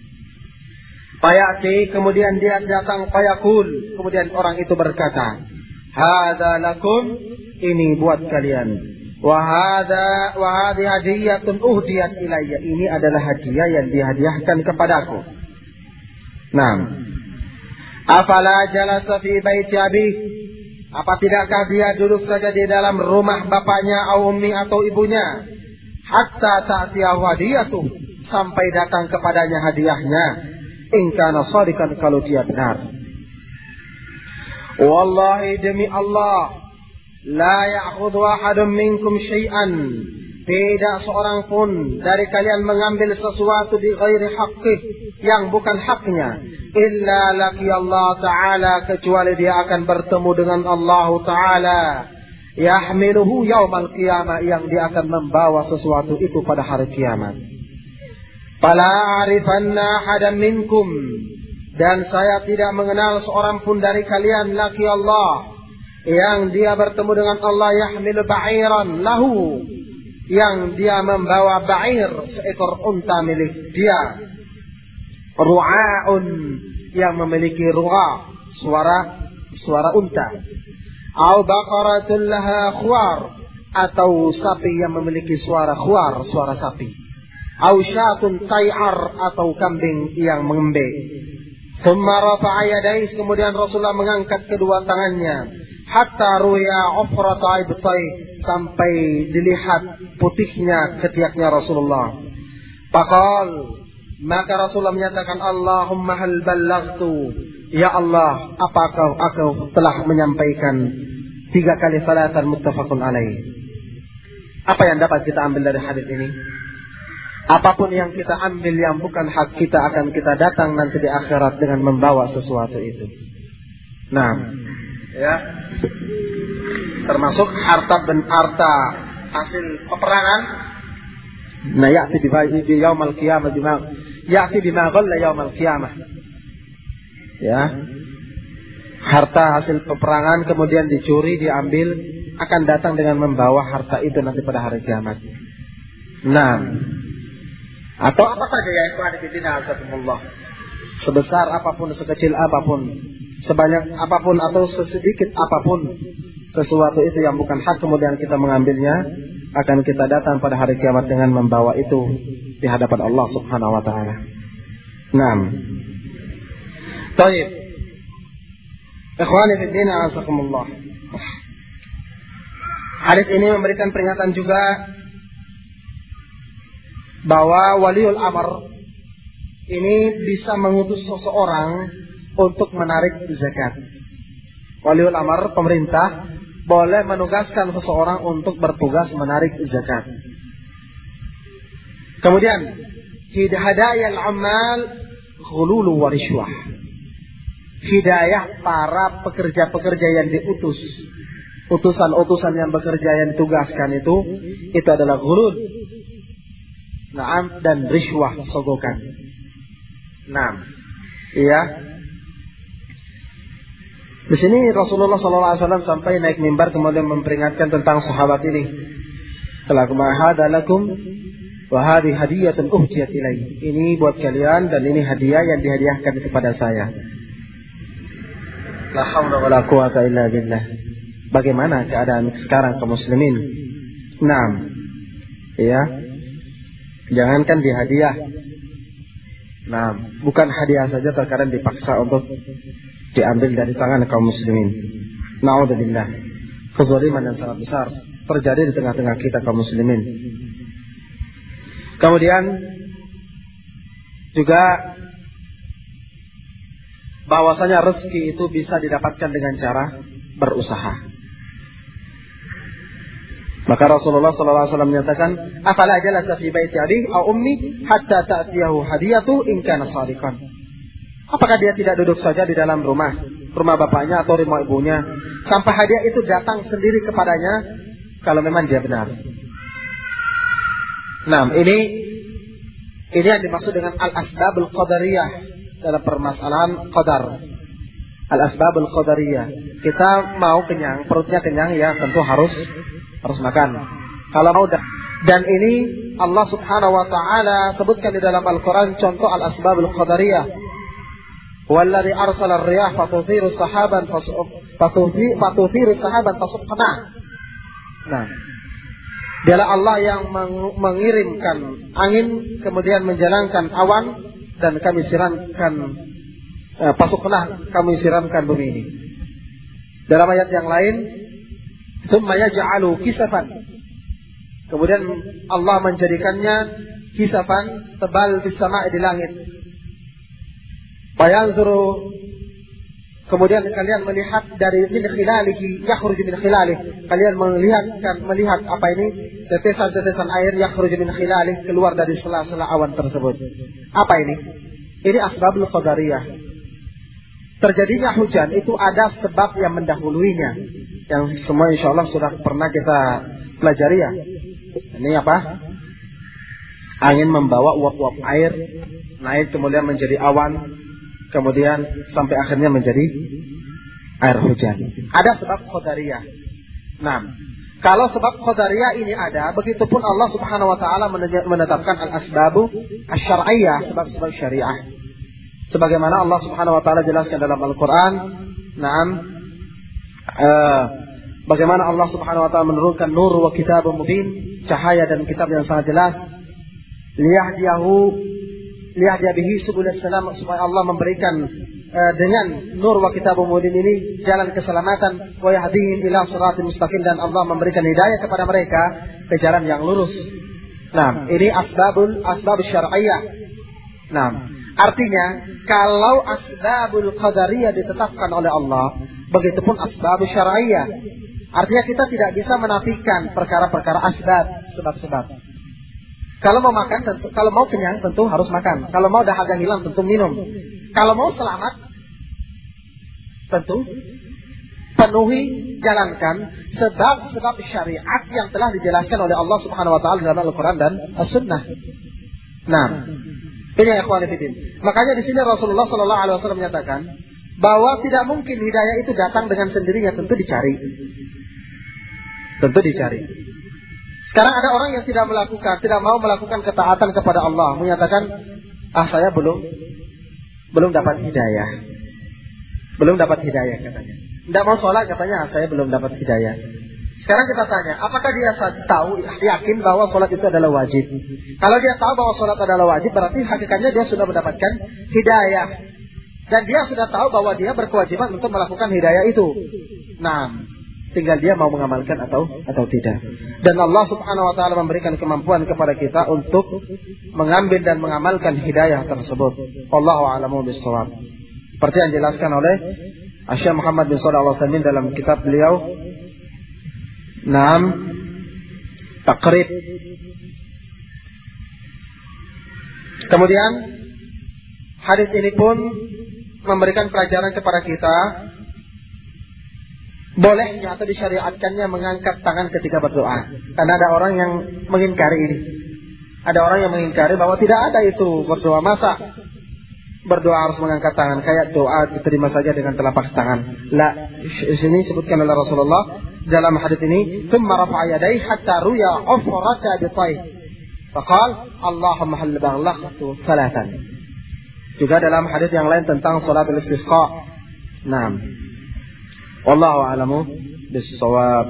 Fayati, kemudian dia datang, fayaqul, kemudian orang itu berkata, hadza lakum, ini buat kalian. Wa hadza wa hadhihi hadiyatun uhdiyat ilayya, ini adalah hadiah yang dihadiahkan kepadaku. Naam. Afala jalasa fi baiti abi, apa tidakkah dia duduk saja di dalam rumah bapaknya atau ummi atau ibunya, hatta ta'tiyahu hadiyatu, sampai datang kepadanya hadiahnya, in kana shadiqan, kalau dia benar. Wallahi, demi Allah, la ya'khudhu ahadun minkum syai'an, tidak seorang pun dari kalian mengambil sesuatu di ghairi haqqih, yang bukan haknya, illa laqi Allah Ta'ala, kecuali dia akan bertemu dengan Allah Ta'ala, yahmiluhu yaumal qiyamah, yang dia akan membawa sesuatu itu pada hari kiamat. Fala a'rifanna ahadan minkum, dan saya tidak mengenal seorang pun dari kalian, laqi Allah, yang dia bertemu dengan Allah, yahmilu ba'iran lahu, yang dia membawa ba'ir, seekor unta milik dia, ru'a'un, yang memiliki ru'a, suara suara unta, au baqaratun laha khuar, atau sapi yang memiliki suara khuar, suara sapi, au syatun tay'ar, atau kambing yang mengembe. Thumma rafa'a yadayhi, kemudian Rasulullah mengangkat kedua tangannya, hatta ruya ufrata ibtai, sampai dilihat putihnya ketiaknya Rasulullah. Faqal, maka Rasulullah menyatakan, Allahumma hal ballaghtu, ya Allah, apakah aku telah menyampaikan tiga kali salatan, muttafaqun alaih. Apa yang dapat kita ambil dari hadis ini? Apapun yang kita ambil yang bukan hak kita, akan kita datang nanti di akhirat dengan membawa sesuatu itu. Nah, ya, termasuk harta dan harta hasil peperangan. Nah, ya'ti bi yaumal qiyamah bima ya'ti bima ghalla yaumal qiyamah. Ya. Harta hasil peperangan kemudian dicuri, diambil, akan datang dengan membawa harta itu nanti pada hari kiamat. Nah, atau apa saja ya ikhwan fillah, azakumullah. Sebesar apapun, sekecil apapun, sebanyak apapun atau sesedikit apapun, sesuatu itu yang bukan hak kemudian kita mengambilnya, akan kita datang pada hari kiamat dengan membawa itu di hadapan Allah Subhanahu wa taala. Naam. Baik. Ikhwani fi din, azakumullah. Hadis ini memberikan peringatan juga bahwa waliul amr ini bisa mengutus seseorang untuk menarik zakat. Waliul amr, pemerintah, boleh menugaskan seseorang untuk bertugas menarik zakat. Kemudian, hidayahul amal ghulul wa rishwah. Hidayah para pekerja-pekerja yang diutus, utusan-utusan yang bekerja yang ditugaskan itu, itu adalah ghulul, naam, dan rishwah, sogokan. Naam. Iya. Di sini Rasulullah shallallahu alaihi wasallam sampai naik mimbar kemudian memperingatkan tentang sahabat ini. Lakum hada lakum wa hadhihi hadiyatun uhdiyat ilaihi. Ini buat kalian dan ini hadiah yang dihadiahkan kepada saya. La haula wala quwata illa billah. Bagaimana keadaan sekarang kaum muslimin? Naam. Ya. Jangankan dihadiah. Nah, bukan hadiah saja terkadang dipaksa untuk diambil dari tangan kaum muslimin. Na'udzubillah. Kezaliman yang sangat besar terjadi di tengah-tengah kita kaum muslimin. Kemudian juga bahwasanya rezeki itu bisa didapatkan dengan cara berusaha. Maka Rasulullah shallallahu alaihi wasallam menyatakan, "Afala jalasa fi baiti abi aw ummi hatta ta'tiyahu hadiyatu in kana shadiqan." Apakah dia tidak duduk saja di dalam rumah, rumah bapaknya atau rumah ibunya, sampai hadiah itu datang sendiri kepadanya kalau memang dia benar. Nah, ini ini yang dimaksud dengan al-asbabul qadariyah dalam permasalahan qadar. Al-asbabul qadariyah. Kita mau kenyang, perutnya kenyang, ya tentu harus harus makan. Kalau mau dan ini Allah Subhanahu wa taala sebutkan di dalam Al-Qur'an contoh al-asbabul qadariyah. Wallazi arsala ar-riyah fatuthiru sahaban fatuthiru sahaban fasuqna. Nah, dialah Allah yang mengirimkan angin kemudian menjalankan awan dan kami siramkan eh, pasuqna, kami siramkan bumi ini. Dalam ayat yang lain, tsumma yaj'alu kisafan. Kemudian Allah menjadikannya kisafan tebal di sama di langit. Fayanzuru, kemudian kalian melihat dari min khilalihi yakhruju min khilalihi. Kalian melihat kan melihat apa ini? Tetesan-tetesan air yakhruju min khilalihi, keluar dari sela-sela awan tersebut. Apa ini? Ini asbabul qadariyah. Terjadinya hujan itu ada sebab yang mendahuluinya, yang semua insya Allah sudah pernah kita pelajari ya. Ini apa? Angin membawa uap-uap air naik kemudian menjadi awan, kemudian sampai akhirnya menjadi air hujan. Ada sebab qadariyah. Nah, kalau sebab qadariyah ini ada, begitupun Allah Subhanahu wa taala menetapkan al-asbabu asy-syar'iyyah, sebab-sebab syariah. Sebagaimana Allah Subhanahu wa taala jelaskan dalam Al-Qur'an, "Na'am, uh, bagaimana Allah Subhanahu wa taala menurunkan nur wa kitabun mubin, cahaya dan kitab yang sangat jelas, liyahdiyahu liyahdiya bihi subulus salam, supaya Allah memberikan uh, dengan nur wa kitabun mubin ini jalan keselamatan, wa yahdihim ila shiratal mustaqim, dan Allah memberikan hidayah kepada mereka ke jalan yang lurus." Nah, ini asbabul asbab syar'iyyah. Nah, artinya kalau asbabul qadariyah ditetapkan oleh Allah, begitupun asbabul syar'iyyah. Artinya kita tidak bisa menafikan perkara-perkara asbab, sebab-sebab. Kalau mau makan, tentu, kalau mau kenyang tentu harus makan. Kalau mau dahaga hilang tentu minum. Kalau mau selamat tentu penuhi, jalankan sebab-sebab syariat yang telah dijelaskan oleh Allah Subhanahu wa taala dalam Al-Qur'an dan As-Sunnah. Nah, ini ya ikhwan fillah. Makanya di sini Rasulullah sallallahu alaihi wasallam menyatakan bahwa tidak mungkin hidayah itu datang dengan sendirinya, tentu dicari. Tentu dicari. Sekarang ada orang yang tidak melakukan, tidak mau melakukan ketaatan kepada Allah, menyatakan, "Ah, saya belum belum dapat hidayah." Belum dapat hidayah katanya. Tidak mau sholat katanya, "Saya belum dapat hidayah." Sekarang kita tanya, apakah dia tahu, yakin bahwa sholat itu adalah wajib? Kalau dia tahu bahwa sholat adalah wajib, berarti hakikatnya dia sudah mendapatkan hidayah. Dan dia sudah tahu bahwa dia berkewajiban untuk melakukan hidayah itu. Nah, tinggal dia mau mengamalkan atau atau tidak. Dan Allah Subhanahu wa taala memberikan kemampuan kepada kita untuk mengambil dan mengamalkan hidayah tersebut. Wallahu a'lamu bissawab. Seperti yang dijelaskan oleh Syekh Muhammad bin Shalih Al-Utsaimin dalam kitab beliau Naam Taqrib. Kemudian hadis ini pun memberikan pelajaran kepada kita bolehnya atau disyariatkannya mengangkat tangan ketika berdoa. Karena ada orang yang mengingkari ini. Ada orang yang mengingkari bahwa tidak ada itu berdoa. Masa berdoa harus mengangkat tangan, kayak doa diterima saja dengan telapak tangan. La, di sini disebutkan oleh Rasulullah dalam hadis ini, "Tsumma rafa'a yadayhi hatta ruya ufrata bi tayy." Faqala, "Allahumma hal baghlaghtu thalathan." Juga dalam hadis yang lain tentang salatul istisqa. Naam. Wallahu a'lamu bis-shawab.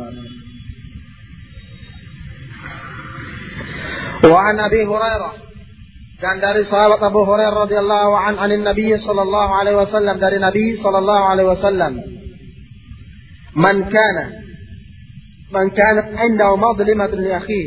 Wa an Abi Hurairah, dan dari sahabat Abu Hurairah radhiyallahu an anin Nabi sallallahu alaihi wasallam, dari Nabi sallallahu alaihi wasallam, man kana man kana indahu madlimatun li akhihi,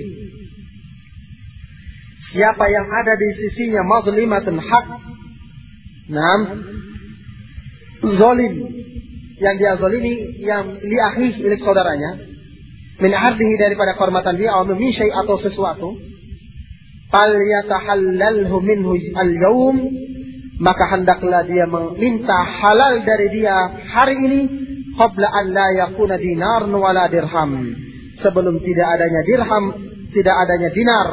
siapa yang ada di sisinya madlimatun hak, naam, zalim, yang dia zalimi, yang li akhihi, milik saudaranya, min ardihi, daripada kehormatan dia, atau min syai' atau sesuatu, fal yatahallalhu minhu al-yawm, maka hendaklah dia meminta halal dari dia hari ini, qabla an la yakuna dinarun wala dirham, sebelum tidak adanya dirham, tidak adanya dinar.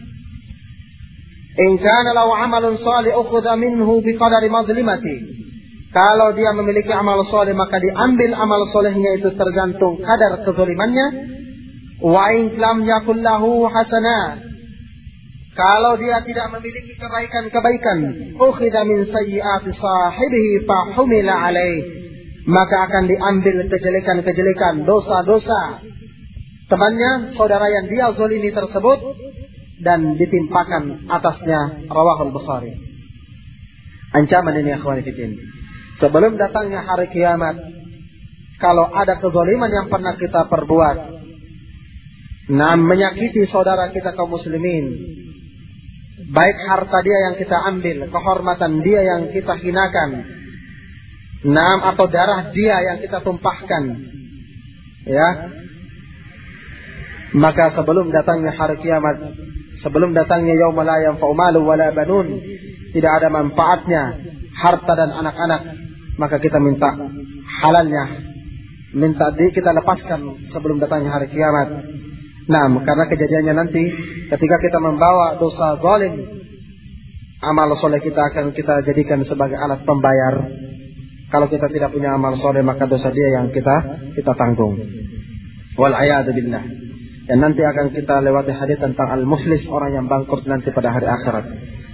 In kana lahu amalun salih ukhudha minhu biqadari madlimati, kalau dia memiliki amal soleh maka diambil amal solehnya itu tergantung kadar kezalimannya. Wa in lam yakul lahu hasanat, kalau dia tidak memiliki kebaikan-kebaikan, ukhidha min sayyi'ati sahibihi fa humila alaih, maka akan diambil kejelekan-kejelekan, dosa-dosa temannya, saudara yang dia zalimi tersebut, dan ditimpakan atasnya. Rawahul Bukhari. Ancaman ini akhwani fiddin. Sebelum datangnya hari kiamat, kalau ada kezaliman yang pernah kita perbuat, nah menyakiti saudara kita kaum muslimin, baik harta dia yang kita ambil, kehormatan dia yang kita hinakan, nam, atau darah dia yang kita tumpahkan, ya, maka sebelum datangnya hari kiamat, sebelum datangnya yauma la yanfa'u malu wala banun, tidak ada manfaatnya harta dan anak-anak, maka kita minta halalnya, minta di kita lepaskan sebelum datangnya hari kiamat. Nah, karena kejadiannya nanti ketika kita membawa dosa zalim, amal soleh kita akan kita jadikan sebagai alat pembayar. Kalau kita tidak punya amal soleh, maka dosa dia yang kita kita tanggung. Wal a'yadu billah. Dan nanti akan kita lewati hadis tentang al-muflis, orang yang bangkrut nanti pada hari akhirat.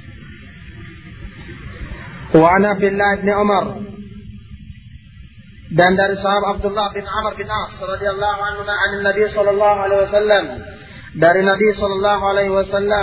Wa ana Abdullah bin Umar, dan dari sahabat Abdullah bin Amr bin As radhiyallahu anhu an Nabi sallallahu alaihi wasallam, dari Nabi sallallahu alaihi wasallam,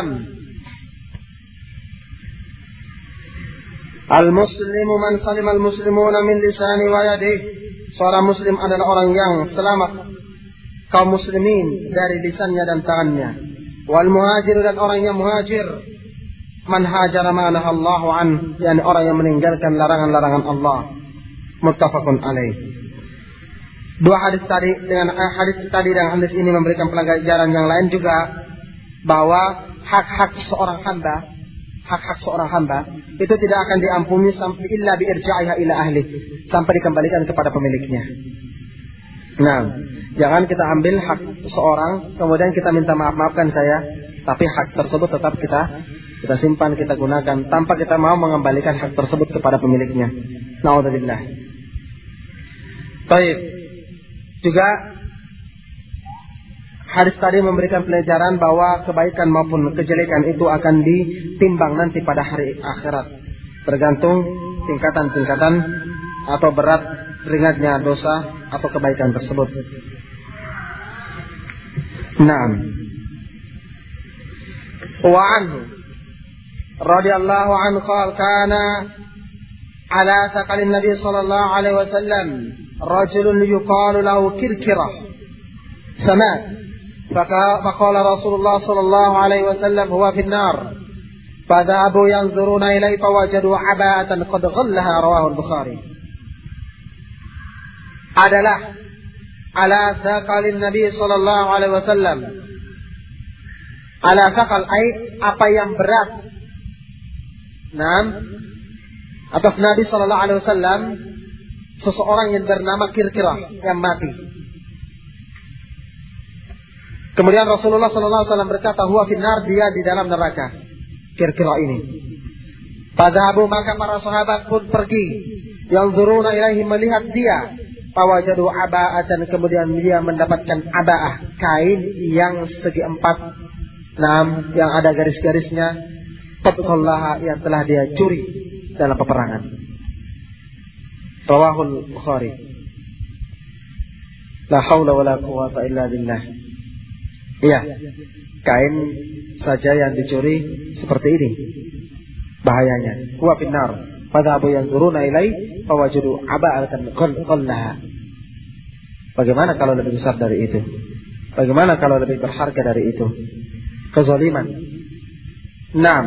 al-muslimu man salima al-muslimuna min lisani wa yadihi, seorang muslim adalah orang yang selamat kaum muslimin dari lisannya dan tangannya. Wal muhajir, dan orang yang muhajir, man hajara ma nahallahu an, yakni orang yang meninggalkan larangan-larangan Allah. Muttafaqun alaih. Dua hadis tadi dengan eh, hadis tadi dan hadis ini memberikan pelajaran yang lain juga, bahwa hak-hak seorang hamba, hak-hak seorang hamba itu tidak akan diampuni sampai illa bi irja'iha ila ahli, sampai dikembalikan kepada pemiliknya. Nah, jangan kita ambil hak seorang kemudian kita minta maaf-maafkan saya, tapi hak tersebut tetap kita kita simpan, kita gunakan tanpa kita mau mengembalikan hak tersebut kepada pemiliknya. Na'udzubillah. Baik. Juga hadis tadi memberikan pelajaran bahwa kebaikan maupun kejelekan itu akan ditimbang nanti pada hari akhirat, tergantung tingkatan-tingkatan atau berat ringannya dosa atau kebaikan tersebut. Naam. Wa anhu radhiyallahu anhu qala kana ala saqalin nabi sallallahu alaihi wasallam rajulun yuqalu lahu kirkirah famat faqala Rasulullah sallallahu alaihi wasallam huwa fi an-nar fadhahabu yanzuruna ilayhi fawajadu aba'atan qad ghallaha. Rawahu al-Bukhari. Adalah ala saqalin nabi sallallahu alaihi wasallam, ala saqal ay apa yang berat, nam, atas Nabi sallallahu alaihi wasallam, seseorang yang bernama Kirkirah yang mati. Kemudian Rasulullah sallallahu alaihi wasallam berkata, huwa finnar, dia di dalam neraka, Kirkirah ini. Fadhahabu, maka para sahabat pun pergi. Yanzuruna ilaihi, melihat dia. Fawajadu aba'atan, kemudian dia mendapatkan aba'ah, kain yang segi empat, enam, yang ada garis-garisnya, tabqallaha, yang telah dia curi dalam peperangan. Rawahul Bukhari. La haula wala quwwata illa billah. Iya, kain saja yang dicuri seperti ini bahayanya. Huwa finnar. Fadhahabu yanzuruna ilaihi fawajadu aba'atan qallaha. Bagaimana kalau lebih besar dari itu? Bagaimana kalau lebih berharga dari itu? Kezaliman. Naam.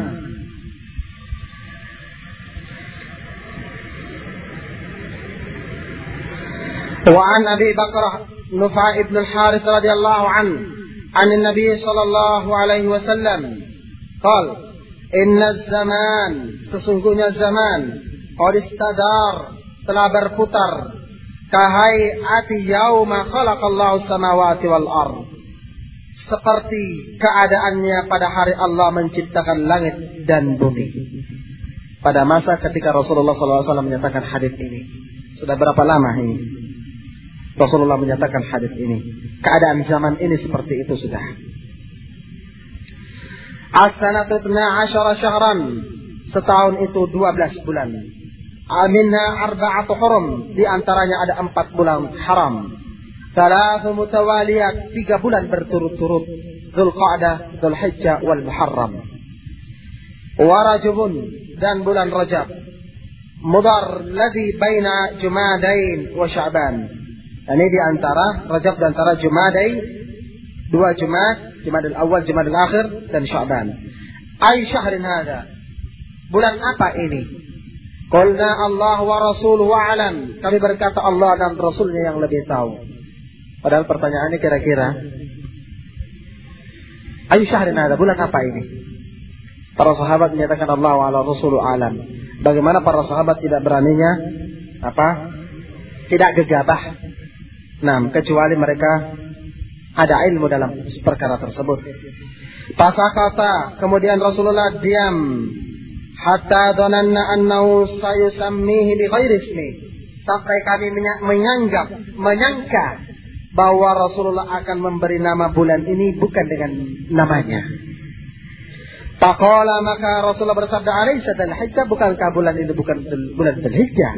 Wa an Abi Bakrah Nufai ibn al-Harith radhiyallahu anhu an Nabi sallallahu alaihi wasallam qala Inna zaman, sesungguhnya zaman, qad istadar, telah berputar, kahayati yauma khalaqallahu samawati wal ard, seperti keadaannya pada hari Allah menciptakan langit dan bumi. Pada masa ketika Rasulullah sallallahu alaihi wasallam menyatakan hadis ini, sudah berapa lama ini Rasulullah menyatakan hadis ini? Keadaan zaman ini seperti itu sudah. As-sanatu itna asyara syahran, setahun itu dua belas bulan. Aminha arba'atu hurum, di antaranya ada empat bulan haram. Thalathu mutawaliyat, tiga bulan berturut-turut. Dzulqa'dah, Dzulhijjah wal Muharram. Wa Rajabun, dan bulan Rajab. Mudhar ladzi baina Jumadain wa Sya'ban. Ini di antara Rajab dan antara Jumadain, dua Jumad, Jumad al-awwal, Jumad al-akhir, dan Sya'ban. Ay syahrin hadha, bulan apa ini? Qulna Allah wa rasuluhu a'lam, kami berkata Allah dan Rasulnya yang lebih tahu. Padahal pertanyaannya kira-kira, ay syahrin hadha, bulan apa ini? Para sahabat menyatakan Allah wa rasuluhu a'lam. Bagaimana para sahabat tidak beraninya apa? Tidak gegabah. Nah, kecuali mereka ada ilmu dalam perkara tersebut. Fasakata, kemudian Rasulullah diam. Hatta dhananna annahu sayusammihi bi ghairi ismi, sampai kami menyanggap, menyangka bahwa Rasulullah akan memberi nama bulan ini bukan dengan namanya. Faqala, maka Rasulullah bersabda, alaysa dzulhijjah, bukankah bulan ini bukan bulan Dzulhijjah?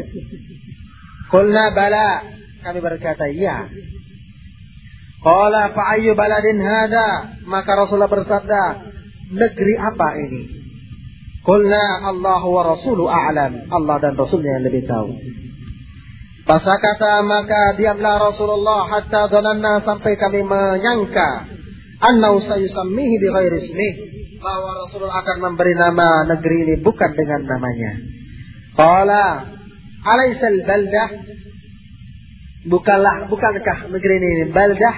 Qulna bala, kami berkata iya. Qala fa ayyu baladin hada, maka Rasulullah bersabda, negeri apa ini? Qulna Allah wa rasuluhu a'lam, Allah dan Rasulnya yang lebih tahu. Fasakata, maka diamlah Rasulullah hatta dhananna, sampai kami menyangka annahu sayusammihi bi ghairi ismihi, bahwa Rasulullah akan memberi nama negeri ini bukan dengan namanya. Qala alaysa al-baldah, bukanlah, bukankah negeri ini baldah?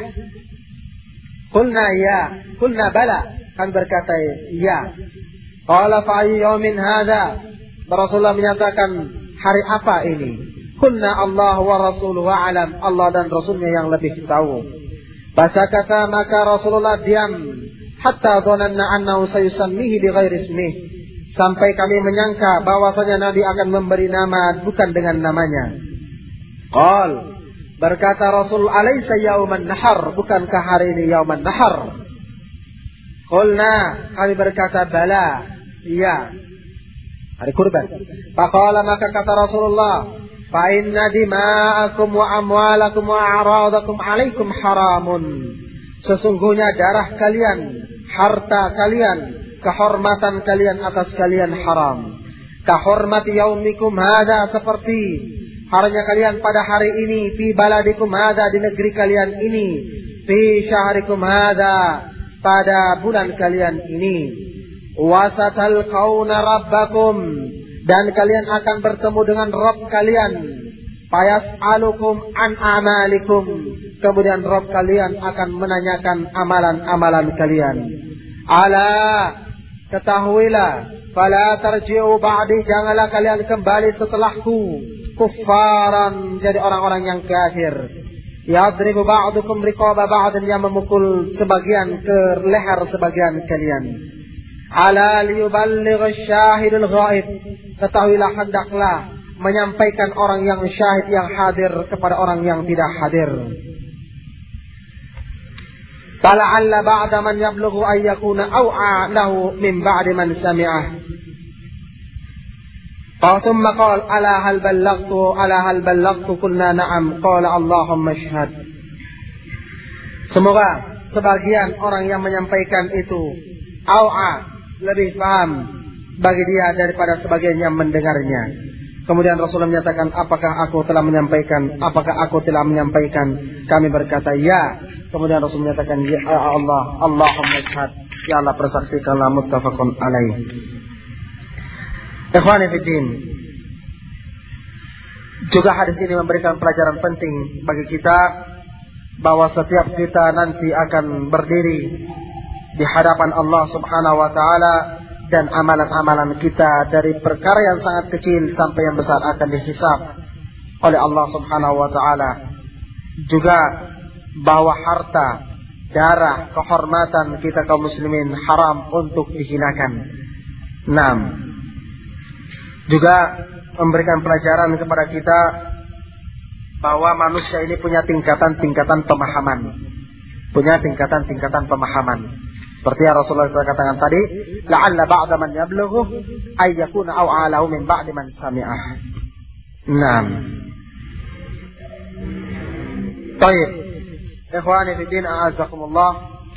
Qulna ya, qulna bala, kami berkata ya. Qala fa ayyu yawmin hadha, Rasulullah menyatakan hari apa ini? Qulna Allah wa rasuluhu a'lam, Allah dan Rasulnya yang lebih tahu. Fasakata, maka Rasulullah diam. Hatta dhananna annahu sayusammihi bi ghairi ismihi, sampai kami menyangka bahwasanya Nabi akan memberi nama bukan dengan namanya. Qal, berkata Rasul, alaysa yauman nahar, bukankah hari ini yauman nahar? Qulna, kami berkata bala, iya, hari kurban. Faqala, maka kata Rasulullah, fa inna dima'akum wa amwalakum wa a'radakum alaikum haramun, sesungguhnya darah kalian, harta kalian, kehormatan kalian atas kalian haram. Kahormati yaumikum hada, seperti harinya kalian pada hari ini, fi baladikum hada, di negeri kalian ini, fi syahrikum hada, pada bulan kalian ini. Wasatalqauna rabbakum, dan kalian akan bertemu dengan Rabb kalian. Fayas'alukum an amalikum, kemudian Rabb kalian akan menanyakan amalan-amalan kalian. Ala, ketahuilah, fala tarji'u ba'di, janganlah kalian kembali setelahku kuffaran, jadi orang-orang yang kafir. Yadribu ba'dukum riqaba ba'din, yang memukul sebagian ke leher sebagian kalian. Ala liyuballigh asy-syahidul ghaib, ketahuilah hendaklah menyampaikan orang yang syahid yang hadir kepada orang yang tidak hadir. Fala'alla ba'da man yablughu ay yakuna aw'a lahu min ba'di man sami'ah. Thumma qala ala hal ballaghtu ala hal ballaghtu qulna na'am qala Allahumma ashhad. Semoga sebagian orang yang menyampaikan itu aw'a, lebih paham bagi dia daripada sebagian yang mendengarnya. Kemudian Rasulullah menyatakan, apakah aku telah menyampaikan? Apakah aku telah menyampaikan? Kami berkata, ya. Kemudian Rasul menyatakan, ya Allah, Allahumma ashhad. Ya Allah, persaksikanlah, muttafaqun alaih. Ikhwani fiddin. Juga hadis ini memberikan pelajaran penting bagi kita, bahwa setiap kita nanti akan berdiri di hadapan Allah Subhanahu wa taala, dan amalan-amalan kita dari perkara yang sangat kecil sampai yang besar akan dihisab oleh Allah Subhanahu wa taala. Juga bahwa harta, darah, kehormatan kita kaum muslimin haram untuk dihinakan. enam. Juga memberikan pelajaran kepada kita bahwa manusia ini punya tingkatan-tingkatan pemahaman. Punya tingkatan-tingkatan pemahaman. Seperti yang Rasulullah katakan tadi, la'alla ba'da man yablughu ay yakuna aw'a lahu min ba'di man sami'ah. enam. Baik. Ikhwani fi din, a'azzakumullah.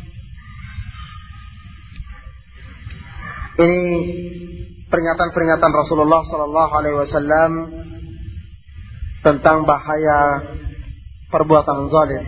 Ini peringatan-peringatan Rasulullah sallallahu alaihi wasallam tentang bahaya perbuatan zalim.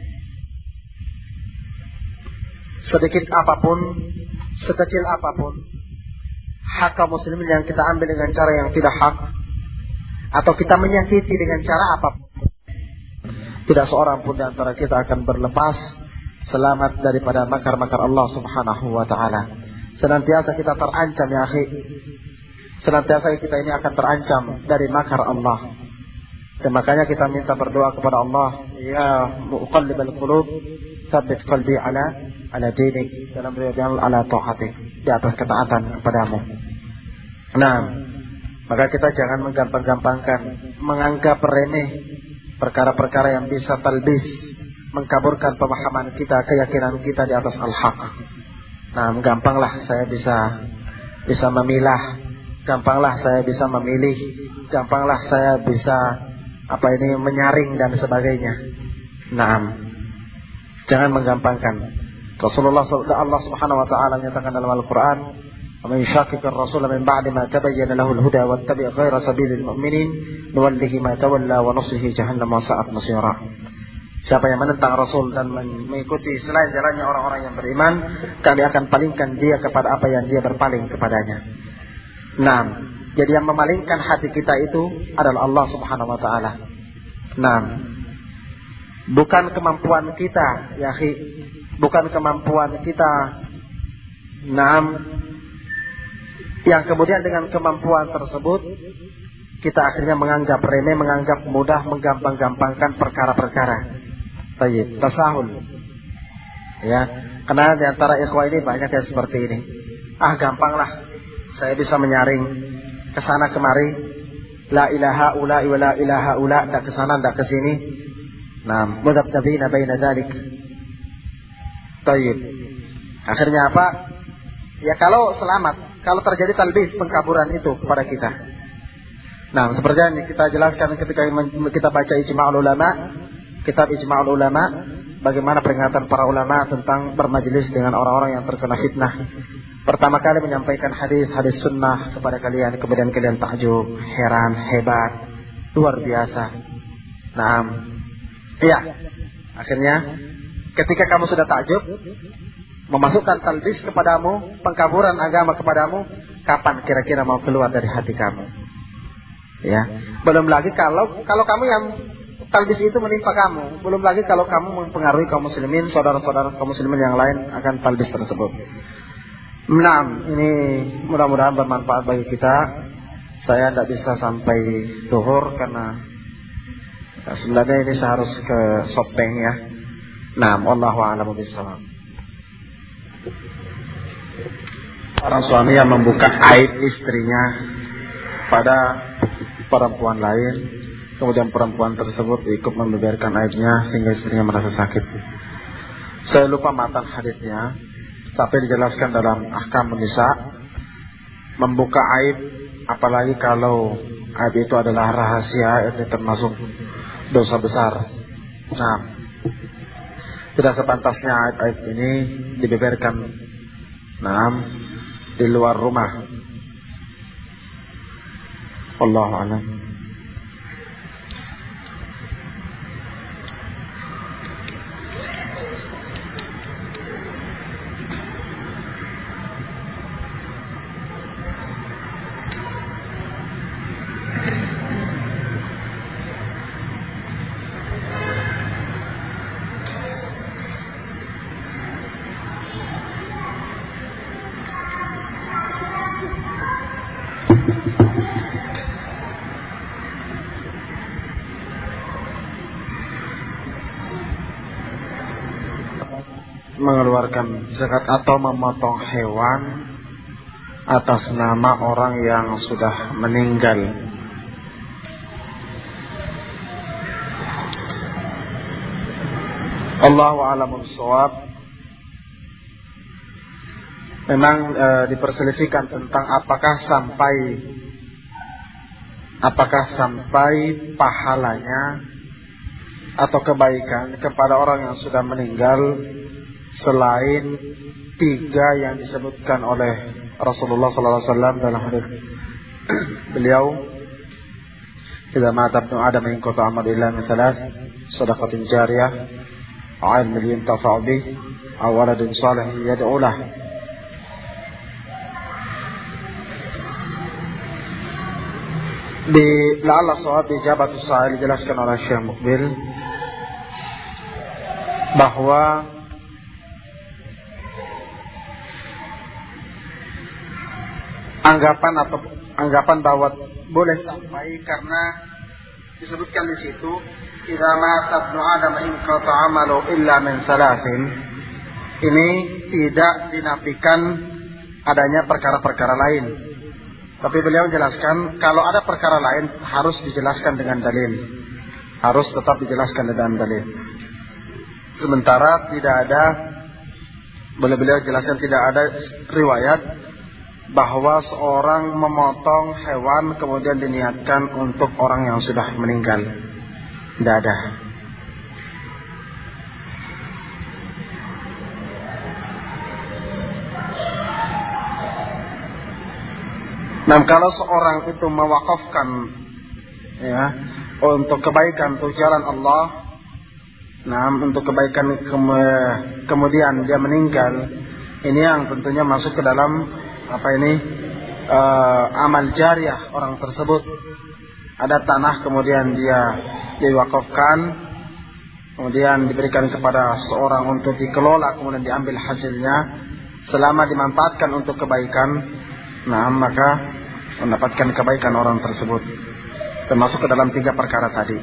Sedikit apapun, sekecil apapun, hak kaum muslimin yang kita ambil dengan cara yang tidak hak, atau kita menyakiti dengan cara apapun, tidak seorang pun di antara kita akan berlepas selamat daripada makar-makar Allah Subhanahu wa taala. Senantiasa kita terancam, ya akhi. Senantiasa kita ini akan terancam dari makar Allah. Dan makanya kita minta berdoa kepada Allah, ya muqallibal qulub, tsabbit qalbi ala ala dinik, dalam riwayat ala taatik, di atas ketaatan kepadamu. Nah, maka kita jangan menggampang-gampangkan, menganggap remeh perkara-perkara yang bisa talbis, mengkaburkan pemahaman kita, keyakinan kita di atas al-haq. Nah, gampanglah saya bisa bisa memilah, gampanglah saya bisa memilih, gampanglah saya bisa apa ini menyaring dan sebagainya. Nah, jangan menggampangkan. Rasulullah Allah Subhanahu wa taala menyatakan dalam Al-Qur'an, "Man yushaqiqir rasul min ba'di ma tabayyana lahu al-huda wattabi' ghayra sabilil mu'minin nuwallihi ma tawalla wa nuslihi jahannam wa sa'at masira." Siapa yang menentang Rasul dan mengikuti selain jalannya orang-orang yang beriman, kami akan palingkan dia kepada apa yang dia berpaling kepadanya. Nah, jadi yang memalingkan hati kita itu adalah Allah Subhanahu wa taala. Nah, bukan kemampuan kita, ya akhi. Bukan kemampuan kita, enam, yang kemudian dengan kemampuan tersebut kita akhirnya menganggap remeh, menganggap mudah, menggampang-gampangkan perkara-perkara. Baik, tasahul. Ya, karena di antara ikhwah ini banyak yang seperti ini. Ah, gampanglah, saya bisa menyaring kesana kemari, la ilaha ula wa la ilaha ula, tak kesana, tak kesini. Nah, mudabdabina baina dzalik. Tayyib. Akhirnya apa? Ya kalau selamat, kalau terjadi talbis, pengkaburan itu kepada kita. Nah, seperti yang kita jelaskan ketika kita baca Ijma'ul Ulama, kitab Ijma'ul Ulama, bagaimana peringatan para ulama tentang bermajelis dengan orang-orang yang terkena fitnah. Pertama kali menyampaikan hadis-hadis sunnah kepada kalian, kemudian kalian takjub, heran, hebat, luar biasa. Nah, iya. Akhirnya ketika kamu sudah takjub, memasukkan talbis kepadamu, pengkaburan agama kepadamu, kapan kira-kira mau keluar dari hati kamu? Ya, belum lagi kalau kalau kamu yang talbis itu menimpa kamu, belum lagi kalau kamu mempengaruhi kaum muslimin, saudara-saudara kaum muslimin yang lain akan talbis tersebut. Enam, ini mudah-mudahan bermanfaat bagi kita. Saya tidak bisa sampai zuhur karena sebenarnya ini saya harus ke Sopeng ya. Nah, wallahu a'lamu bishawab. Orang suami yang membuka aib istrinya kepada perempuan lain, kemudian perempuan tersebut ikut membeberkan aibnya sehingga istrinya merasa sakit. Saya lupa matan hadisnya, tapi dijelaskan dalam Ahkam Nisa, membuka aib, apalagi kalau aib itu adalah rahasia, itu termasuk dosa besar. Nah, tidak sepantasnya aib-aib ini dibeberkan, nah, di luar rumah. Wallahu a'lam. Mengeluarkan zakat atau memotong hewan atas nama orang yang sudah meninggal. Allahu a'lamu bishawab. Memang e, diperselisihkan tentang apakah sampai apakah sampai pahalanya atau kebaikan kepada orang yang sudah meninggal selain tiga yang disebutkan oleh Rasulullah sallallahu alaihi wasallam dalam hadis beliau, "Idza mata ibnu Adam in qata amal illa min thalath, shadaqatin jariyah, 'ilmin yuntafa'u bih, aw waladin salih yad'u lah." Di la'alla shawab ijabatus sa'il dijelaskan oleh Syekh Mukbil bahwa anggapan atau anggapan bahwa boleh sampai karena disebutkan di situ idza mata ibnu adam in qata amalu illa min salasin. Ini tidak dinafikan adanya perkara-perkara lain. Tapi beliau menjelaskan kalau ada perkara lain harus dijelaskan dengan dalil. Harus tetap dijelaskan dengan dalil. Sementara tidak ada, boleh beliau jelaskan tidak ada riwayat bahwa seorang memotong hewan kemudian diniatkan untuk orang yang sudah meninggal. Tidak ada. Nah, kalau seorang itu mewakafkan ya untuk kebaikan tujuan Allah, nah untuk kebaikan ke- kemudian dia meninggal, ini yang tentunya masuk ke dalam apa ini uh, amal jariah orang tersebut. Ada tanah kemudian dia diwakafkan, kemudian diberikan kepada seorang untuk dikelola, kemudian diambil hasilnya selama dimanfaatkan untuk kebaikan, nah maka mendapatkan kebaikan orang tersebut, termasuk ke dalam tiga perkara tadi.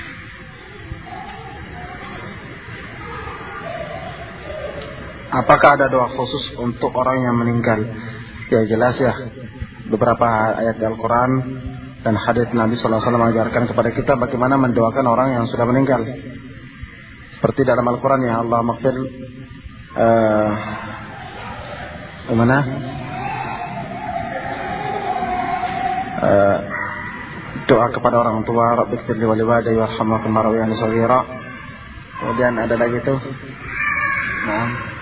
Apakah ada doa khusus untuk orang yang meninggal? Ya jelas ya, beberapa ayat Al-Quran dan hadits Nabi Sallallahu Alaihi Wasallam mengajarkan kepada kita bagaimana mendoakan orang yang sudah meninggal. Seperti dalam Al-Quran, ya Allah maghfir uh, mana? Uh, doa kepada orang tua, Rabbighfir li wa liwalidayya warhamhuma kama rabbayani shaghira. Kemudian ada lagi tuh, nah,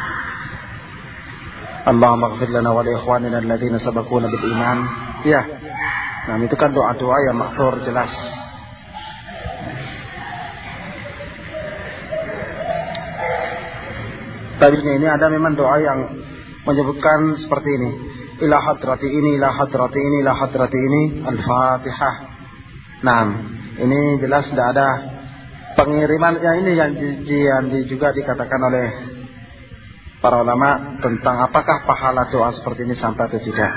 Allahumma ighfir lana wa li ikhwanina alladziina sabaquna bil iman. Ya. Nah, itu kan doa-doa yang maksur jelas. Tadinya ini ada memang doa yang menyebutkan seperti ini. Ila hadrati ini, ila hadrati ini, ila hadrati ini, Al-Fatihah. Nah, ini jelas tidak ada pengirimannya. Ini yang, yang juga dikatakan oleh para ulama tentang apakah pahala doa seperti ini sampai atau tidak.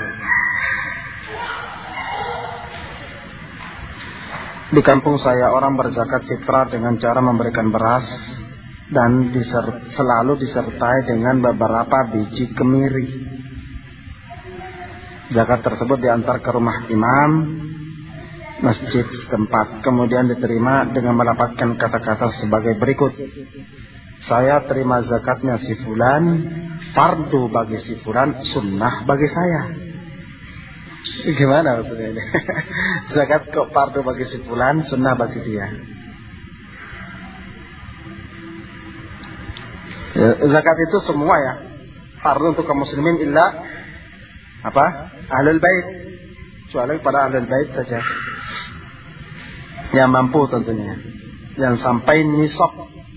Di kampung saya orang berzakat fitrah dengan cara memberikan beras dan diser- selalu disertai dengan beberapa biji kemiri. Zakat tersebut diantar ke rumah imam masjid setempat, kemudian diterima dengan melafazkan kata-kata sebagai berikut: saya terima zakatnya si fulan, fardu bagi si fulan, sunnah bagi saya. Gimana maksudnya ini? Zakat kok fardu bagi si fulan, sunnah bagi dia. Ya, zakat itu semua ya, fardu untuk kaum muslimin illa apa? Ahlul bait. Kecuali pada ahlul bait saja. Yang mampu tentunya. Yang sampai nisab.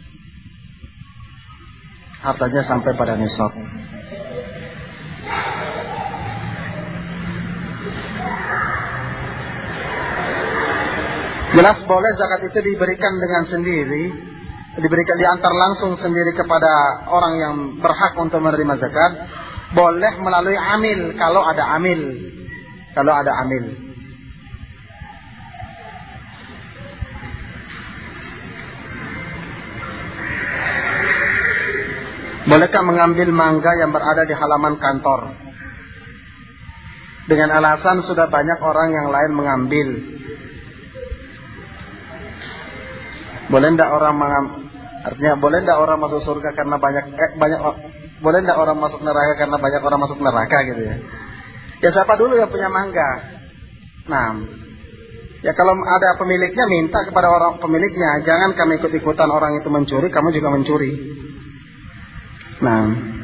Hartanya sampai pada nisab. Jelas boleh zakat itu diberikan dengan sendiri, diberikan diantar langsung sendiri kepada orang yang berhak untuk menerima zakat. Boleh melalui amil kalau ada amil. Kalau ada amil. Bolehkah mengambil mangga yang berada di halaman kantor? Dengan alasan sudah banyak orang yang lain mengambil. Boleh tidak orang mengambil? Artinya boleh tidak orang masuk surga karena banyak eh, banyak boleh tidak orang masuk neraka karena banyak orang masuk neraka gitu ya? Ya siapa dulu yang punya mangga? Nah, ya kalau ada pemiliknya minta kepada orang pemiliknya, jangan kami ikut-ikutan orang itu mencuri, kamu juga mencuri. Nah,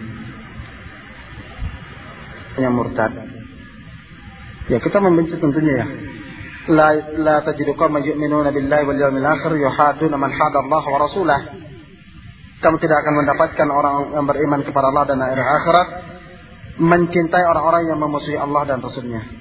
yang murtad. Ya kita membenci tentunya ya. La la tajidu qauman yu'minuna billahi wal yawmil akhir yuhaduna man hadallaha wa rasulah. Kamu tidak akan mendapatkan orang yang beriman kepada Allah dan hari akhirat mencintai orang-orang yang memusuhi Allah dan Rasulnya.